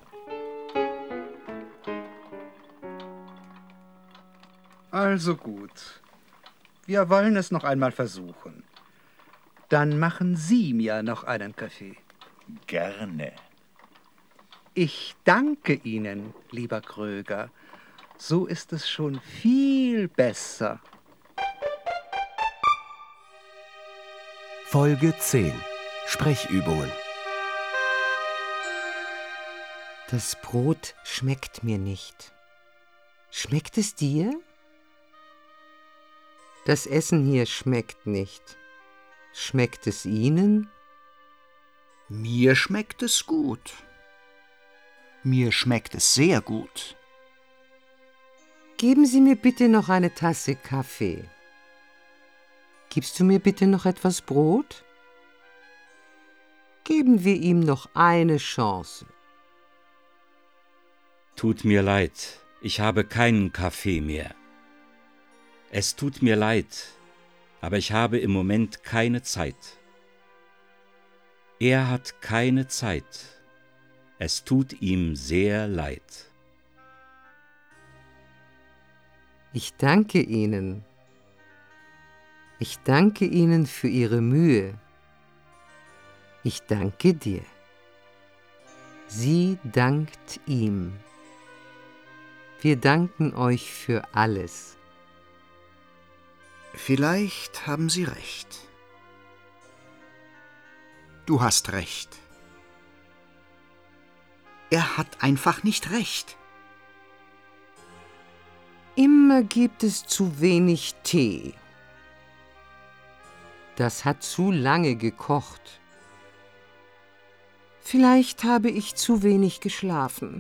Also gut. Wir wollen es noch einmal versuchen. Dann machen Sie mir noch einen Kaffee.
Gerne.
Ich danke Ihnen, lieber Kröger. So ist es schon viel besser.
Folge 10. Sprechübungen.
Das Brot schmeckt mir nicht. Schmeckt es dir? Das Essen hier schmeckt nicht. Schmeckt es Ihnen?
Mir schmeckt es gut. Mir schmeckt es sehr gut.
Geben Sie mir bitte noch eine Tasse Kaffee. Gibst du mir bitte noch etwas Brot? Geben wir ihm noch eine Chance.
Tut mir leid, ich habe keinen Kaffee mehr. Es tut mir leid, aber ich habe im Moment keine Zeit. Er hat keine Zeit. Es tut ihm sehr leid.
Ich danke Ihnen. Ich danke Ihnen für Ihre Mühe. Ich danke dir. Sie dankt ihm. Wir danken euch für alles.
Vielleicht haben Sie recht. Du hast recht. Er hat einfach nicht recht.
Immer gibt es zu wenig Tee. Das hat zu lange gekocht. Vielleicht habe ich zu wenig geschlafen.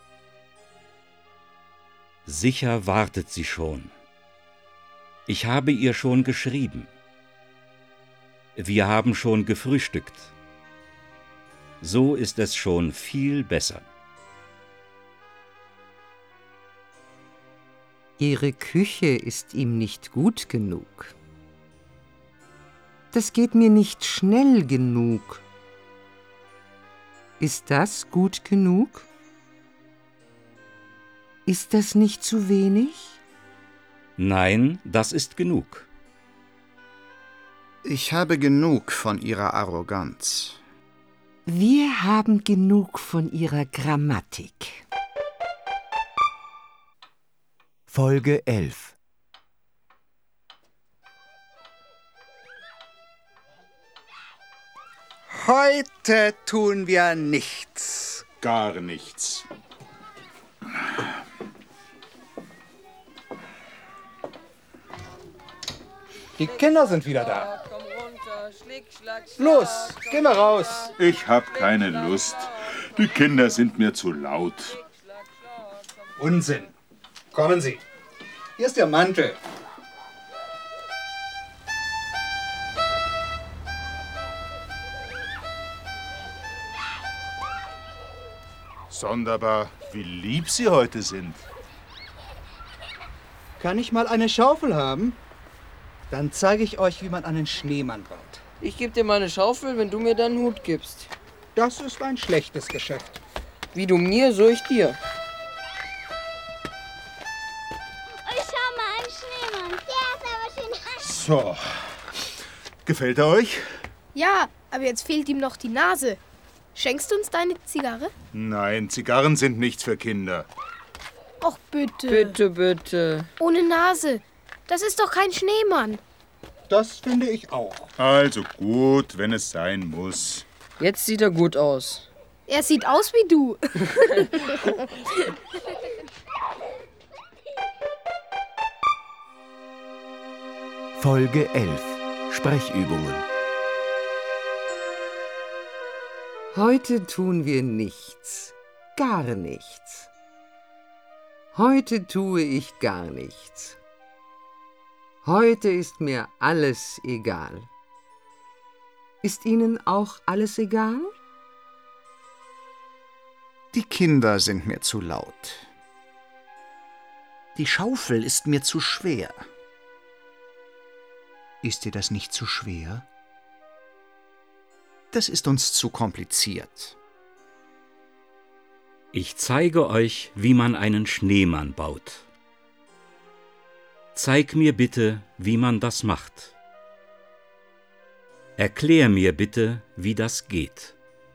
Sicher wartet sie schon. Ich habe ihr schon geschrieben. Wir haben schon gefrühstückt. So ist es schon viel besser.
Ihre Küche ist ihm nicht gut genug. Das geht mir nicht schnell genug. Ist das gut genug? Ist das nicht zu wenig?
Nein, das ist genug.
Ich habe genug von Ihrer Arroganz.
Wir haben genug von Ihrer Grammatik.
Folge 11.
Heute tun wir nichts.
Gar nichts.
Die Kinder sind wieder da. Los, geh mal raus.
Ich hab keine Lust. Die Kinder sind mir zu laut.
Unsinn. Kommen Sie. Hier ist der Mantel.
Sonderbar, wie lieb Sie heute sind.
Kann ich mal eine Schaufel haben? Dann zeige ich euch, wie man einen Schneemann baut.
Ich gebe dir meine Schaufel, wenn du mir deinen Hut gibst.
Das ist ein schlechtes Geschäft.
Wie du mir, so ich dir.
Oh, schau mal, ein Schneemann. Der ist aber schön.
So. Gefällt er euch?
Ja, aber jetzt fehlt ihm noch die Nase. Schenkst du uns deine Zigarre?
Nein, Zigarren sind nichts für Kinder.
Och, bitte.
Bitte, bitte.
Ohne Nase. Das ist doch kein Schneemann.
Das finde ich auch.
Also gut, wenn es sein muss.
Jetzt sieht er gut aus.
Er sieht aus wie du.
Folge 11. Sprechübungen.
Heute tun wir nichts, gar nichts. Heute tue ich gar nichts. Heute ist mir alles egal. Ist Ihnen auch alles egal?
Die Kinder sind mir zu laut. Die Schaufel ist mir zu schwer. Ist dir das nicht zu schwer? Das ist uns zu kompliziert.
Ich zeige euch, wie man einen Schneemann baut. Zeig mir bitte, wie man das macht. Erklär mir bitte, wie das geht.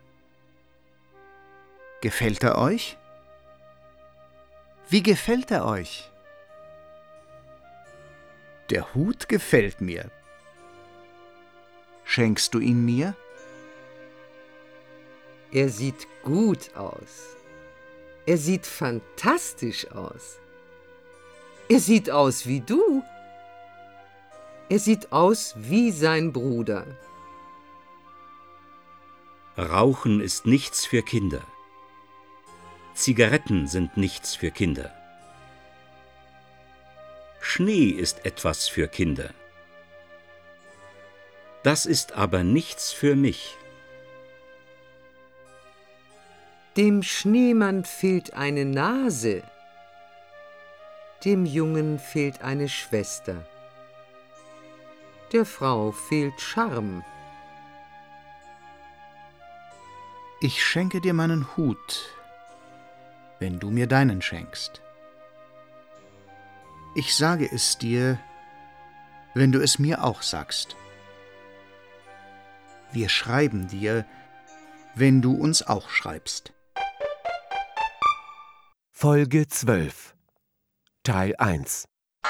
Gefällt er euch? Wie gefällt er euch? Der Hut gefällt mir. Schenkst du ihn mir?
Er sieht gut aus. Er sieht fantastisch aus. Er sieht aus wie du. Er sieht aus wie sein Bruder.
Rauchen ist nichts für Kinder. Zigaretten sind nichts für Kinder. Schnee ist etwas für Kinder. Das ist aber nichts für mich.
Dem Schneemann fehlt eine Nase. Dem Jungen fehlt eine Schwester. Der Frau fehlt Charme.
Ich schenke dir meinen Hut, wenn du mir deinen schenkst. Ich sage es dir, wenn du es mir auch sagst. Wir schreiben dir, wenn du uns auch schreibst.
Folge 12. Teil 1.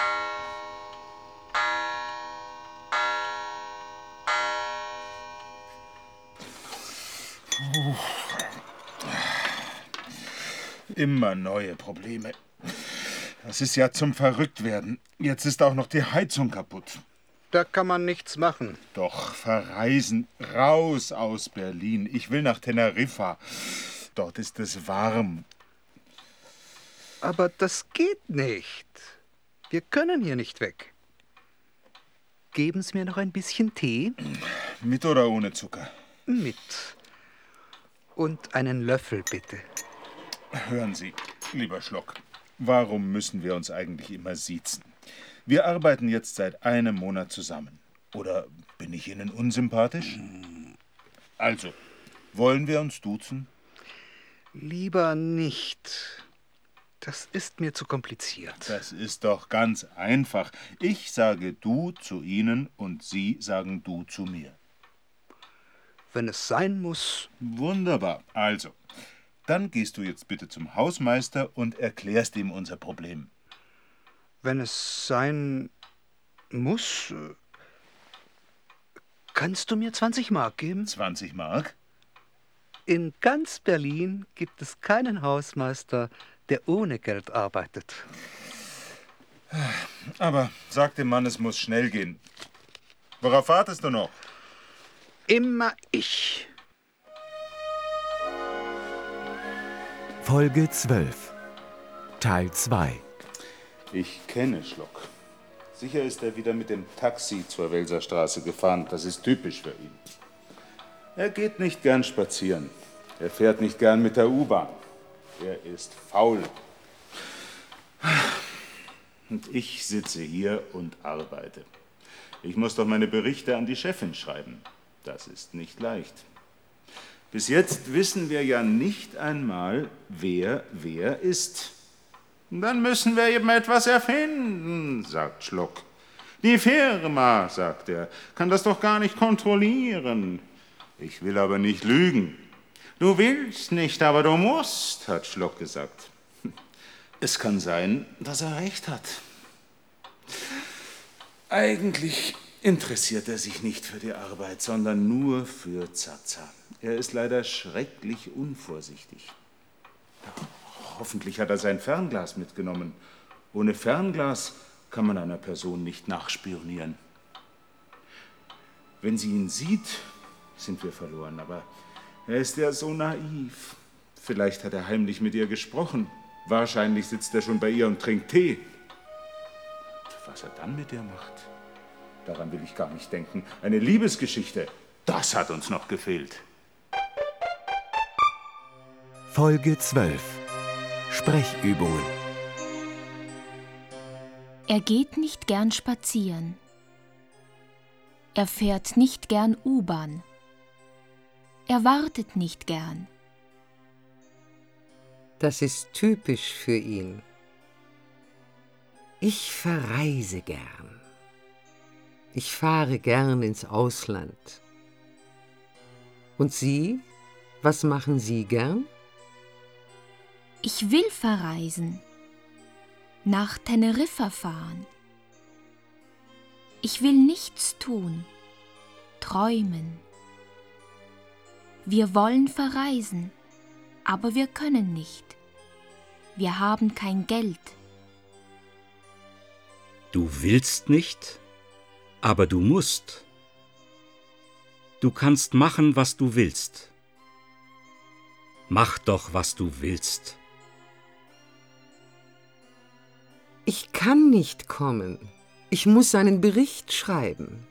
Immer neue Probleme. Das ist ja zum Verrücktwerden. Jetzt ist auch noch die Heizung kaputt.
Da kann man nichts machen.
Doch verreisen, raus aus Berlin. Ich will nach Teneriffa. Dort ist es warm.
Aber das geht nicht. Wir können hier nicht weg. Geben Sie mir noch ein bisschen Tee?
Mit oder ohne Zucker?
Mit. Und einen Löffel, bitte.
Hören Sie, lieber Schlock, warum müssen wir uns eigentlich immer siezen? Wir arbeiten jetzt seit einem Monat zusammen. Oder bin ich Ihnen unsympathisch? Also, wollen wir uns duzen?
Lieber nicht. Das ist mir zu kompliziert.
Das ist doch ganz einfach. Ich sage du zu Ihnen und Sie sagen du zu mir.
Wenn es sein muss.
Wunderbar. Also, dann gehst du jetzt bitte zum Hausmeister und erklärst ihm unser Problem.
Wenn es sein muss, kannst du mir 20 Mark geben?
20 Mark?
In ganz Berlin gibt es keinen Hausmeister, der ohne Geld arbeitet.
Aber sag dem Mann, es muss schnell gehen. Worauf wartest du noch?
Immer ich.
Folge 12. Teil 2.
Ich kenne Schlock. Sicher ist er wieder mit dem Taxi zur Welserstraße gefahren. Das ist typisch für ihn. Er geht nicht gern spazieren. Er fährt nicht gern mit der U-Bahn. Er ist faul. Und ich sitze hier und arbeite. Ich muss doch meine Berichte an die Chefin schreiben. Das ist nicht leicht. Bis jetzt wissen wir ja nicht einmal, wer ist. Dann müssen wir eben etwas erfinden, sagt Schlock. Die Firma, sagt er, kann das doch gar nicht kontrollieren. Ich will aber nicht lügen. Du willst nicht, aber du musst, hat Schlock gesagt. Es kann sein, dass er recht hat. Eigentlich interessiert er sich nicht für die Arbeit, sondern nur für Zaza. Er ist leider schrecklich unvorsichtig. Hoffentlich hat er sein Fernglas mitgenommen. Ohne Fernglas kann man einer Person nicht nachspionieren. Wenn sie ihn sieht, sind wir verloren, aber er ist ja so naiv. Vielleicht hat er heimlich mit ihr gesprochen. Wahrscheinlich sitzt er schon bei ihr und trinkt Tee. Und was er dann mit ihr macht, daran will ich gar nicht denken. Eine Liebesgeschichte, das hat uns noch gefehlt.
Folge 12. Sprechübungen.
Er geht nicht gern spazieren. Er fährt nicht gern U-Bahn. Er wartet nicht gern.
Das ist typisch für ihn. Ich verreise gern. Ich fahre gern ins Ausland. Und Sie? Was machen Sie gern?
Ich will verreisen. Nach Teneriffa fahren. Ich will nichts tun. Träumen. Wir wollen verreisen, aber wir können nicht. Wir haben kein Geld.
Du willst nicht, aber du musst. Du kannst machen, was du willst. Mach doch, was du willst.
Ich kann nicht kommen. Ich muss einen Bericht schreiben.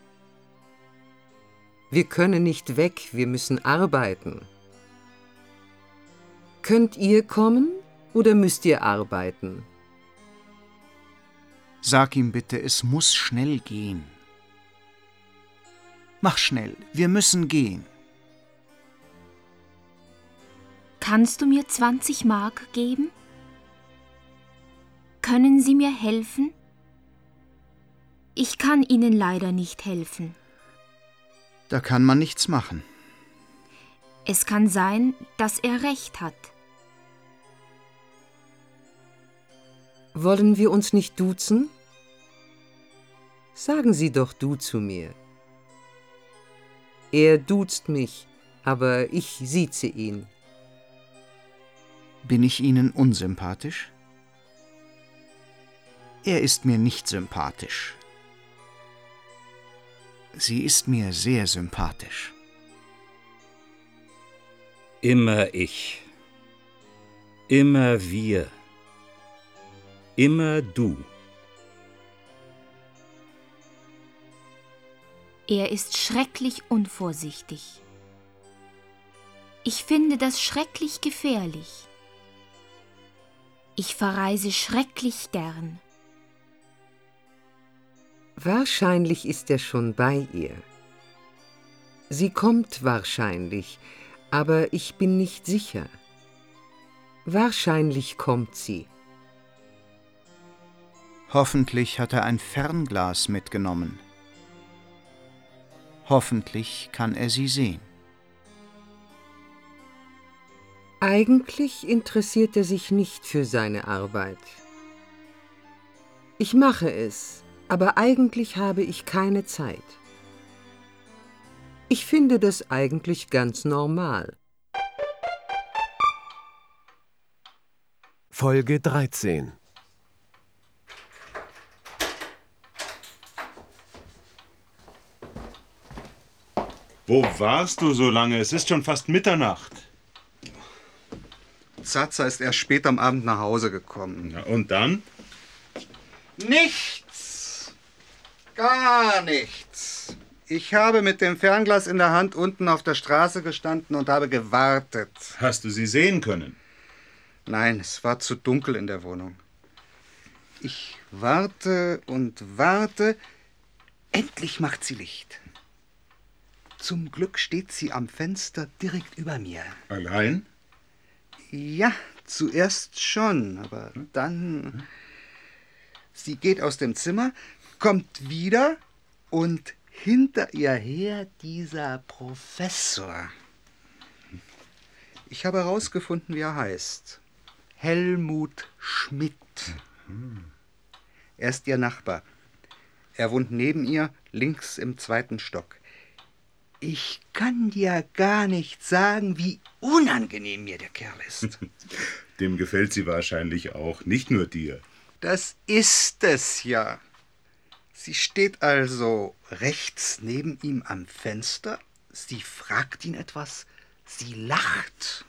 Wir können nicht weg, wir müssen arbeiten. Könnt ihr kommen oder müsst ihr arbeiten?
Sag ihm bitte, es muss schnell gehen. Mach schnell, wir müssen gehen.
Kannst du mir 20 Mark geben? Können Sie mir helfen? Ich kann Ihnen leider nicht helfen.
Da kann man nichts machen.
Es kann sein, dass er recht hat.
Wollen wir uns nicht duzen? Sagen Sie doch du zu mir. Er duzt mich, aber ich sieze ihn.
Bin ich Ihnen unsympathisch? Er ist mir nicht sympathisch. Sie ist mir sehr sympathisch.
Immer ich, immer wir, immer du.
Er ist schrecklich unvorsichtig. Ich finde das schrecklich gefährlich. Ich verreise schrecklich gern.
Wahrscheinlich ist er schon bei ihr. Sie kommt wahrscheinlich, aber ich bin nicht sicher. Wahrscheinlich kommt sie.
Hoffentlich hat er ein Fernglas mitgenommen. Hoffentlich kann er sie sehen.
Eigentlich interessiert er sich nicht für seine Arbeit. Ich mache es, aber eigentlich habe ich keine Zeit. Ich finde das eigentlich ganz normal.
Folge 13.
Wo warst du so lange? Es ist schon fast Mitternacht.
Zaza ist erst spät am Abend nach Hause gekommen.
Na, und dann?
Nichts. Gar nichts. Ich habe mit dem Fernglas in der Hand unten auf der Straße gestanden und habe gewartet.
Hast du sie sehen können?
Nein, es war zu dunkel in der Wohnung. Ich warte und warte. Endlich macht sie Licht. Zum Glück steht sie am Fenster direkt über mir.
Allein?
Ja, zuerst schon, aber dann... Sie geht aus dem Zimmer, kommt wieder und hinter ihr her dieser Professor. Ich habe herausgefunden, wie er heißt. Helmut Schmidt. Er ist ihr Nachbar. Er wohnt neben ihr, links im 2. Stock. Ich kann dir gar nicht sagen, wie unangenehm mir der Kerl ist.
Dem gefällt sie wahrscheinlich auch, nicht nur dir.
Das ist es ja. Sie steht also rechts neben ihm am Fenster. Sie fragt ihn etwas. Sie lacht.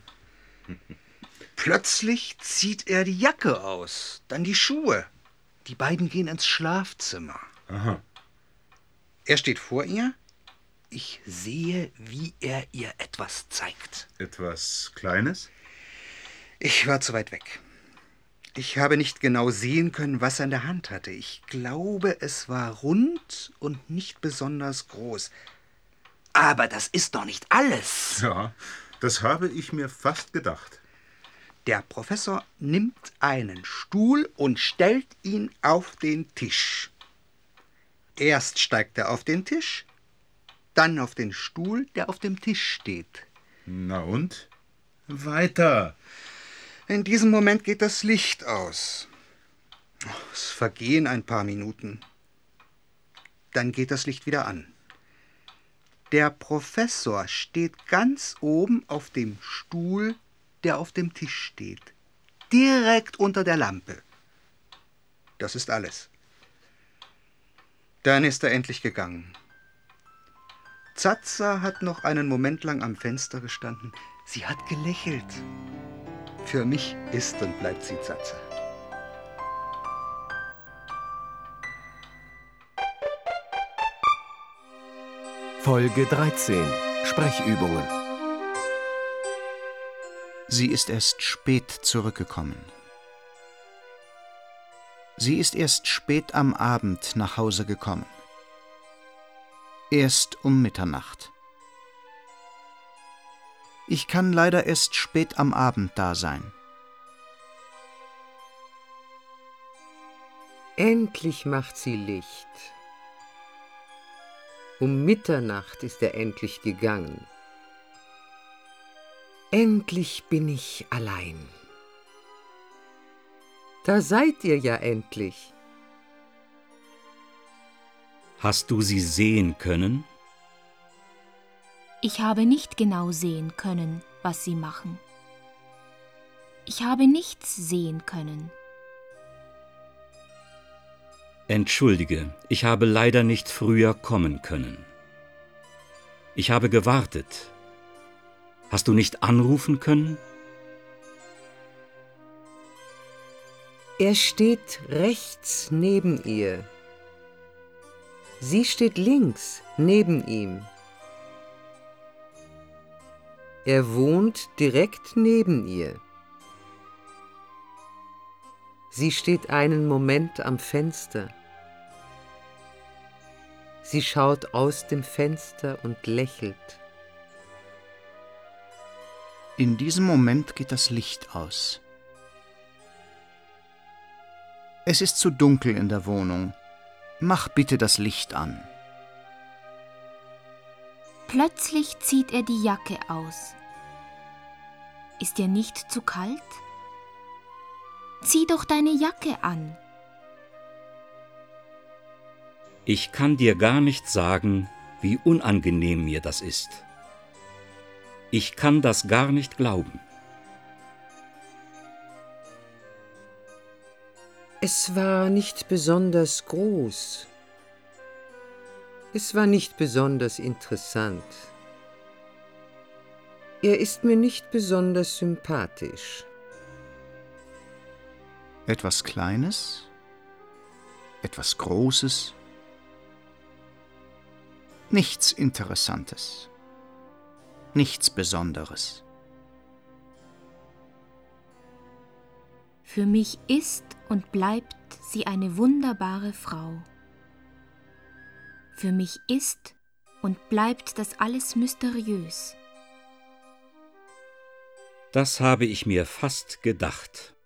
Plötzlich zieht er die Jacke aus, dann die Schuhe. Die beiden gehen ins Schlafzimmer.
Aha.
Er steht vor ihr. Ich sehe, wie er ihr etwas zeigt.
Etwas Kleines?
Ich war zu weit weg. Ich habe nicht genau sehen können, was er in der Hand hatte. Ich glaube, es war rund und nicht besonders groß. Aber das ist doch nicht alles.
Ja, das habe ich mir fast gedacht.
Der Professor nimmt einen Stuhl und stellt ihn auf den Tisch. Erst steigt er auf den Tisch, dann auf den Stuhl, der auf dem Tisch steht.
Na und? Weiter.
In diesem Moment geht das Licht aus. Es vergehen ein paar Minuten. Dann geht das Licht wieder an. Der Professor steht ganz oben auf dem Stuhl, der auf dem Tisch steht. Direkt unter der Lampe. Das ist alles. Dann ist er endlich gegangen. Zaza hat noch einen Moment lang am Fenster gestanden. Sie hat gelächelt. Für mich ist und bleibt sie Zaza.
Folge 13. Sprechübungen.
Sie ist erst spät zurückgekommen. Sie ist erst spät am Abend nach Hause gekommen. Erst um Mitternacht. Ich kann leider erst spät am Abend da sein.
Endlich macht sie Licht. Um Mitternacht ist er endlich gegangen. Endlich bin ich allein. Da seid ihr ja endlich.
Hast du sie sehen können?
Ich habe nicht genau sehen können, was sie machen. Ich habe nichts sehen können.
Entschuldige, ich habe leider nicht früher kommen können. Ich habe gewartet. Hast du nicht anrufen können?
Er steht rechts neben ihr. Sie steht links neben ihm. Er wohnt direkt neben ihr. Sie steht einen Moment am Fenster. Sie schaut aus dem Fenster und lächelt.
In diesem Moment geht das Licht aus. Es ist zu dunkel in der Wohnung. Mach bitte das Licht an.
Plötzlich zieht er die Jacke aus. Ist dir nicht zu kalt? Zieh doch deine Jacke an.
Ich kann dir gar nicht sagen, wie unangenehm mir das ist. Ich kann das gar nicht glauben.
Es war nicht besonders groß. Es war nicht besonders interessant. Er ist mir nicht besonders sympathisch.
Etwas Kleines? Etwas Großes? Nichts Interessantes. Nichts Besonderes.
Für mich ist und bleibt sie eine wunderbare Frau. Für mich ist und bleibt das alles mysteriös.
Das habe ich mir fast gedacht.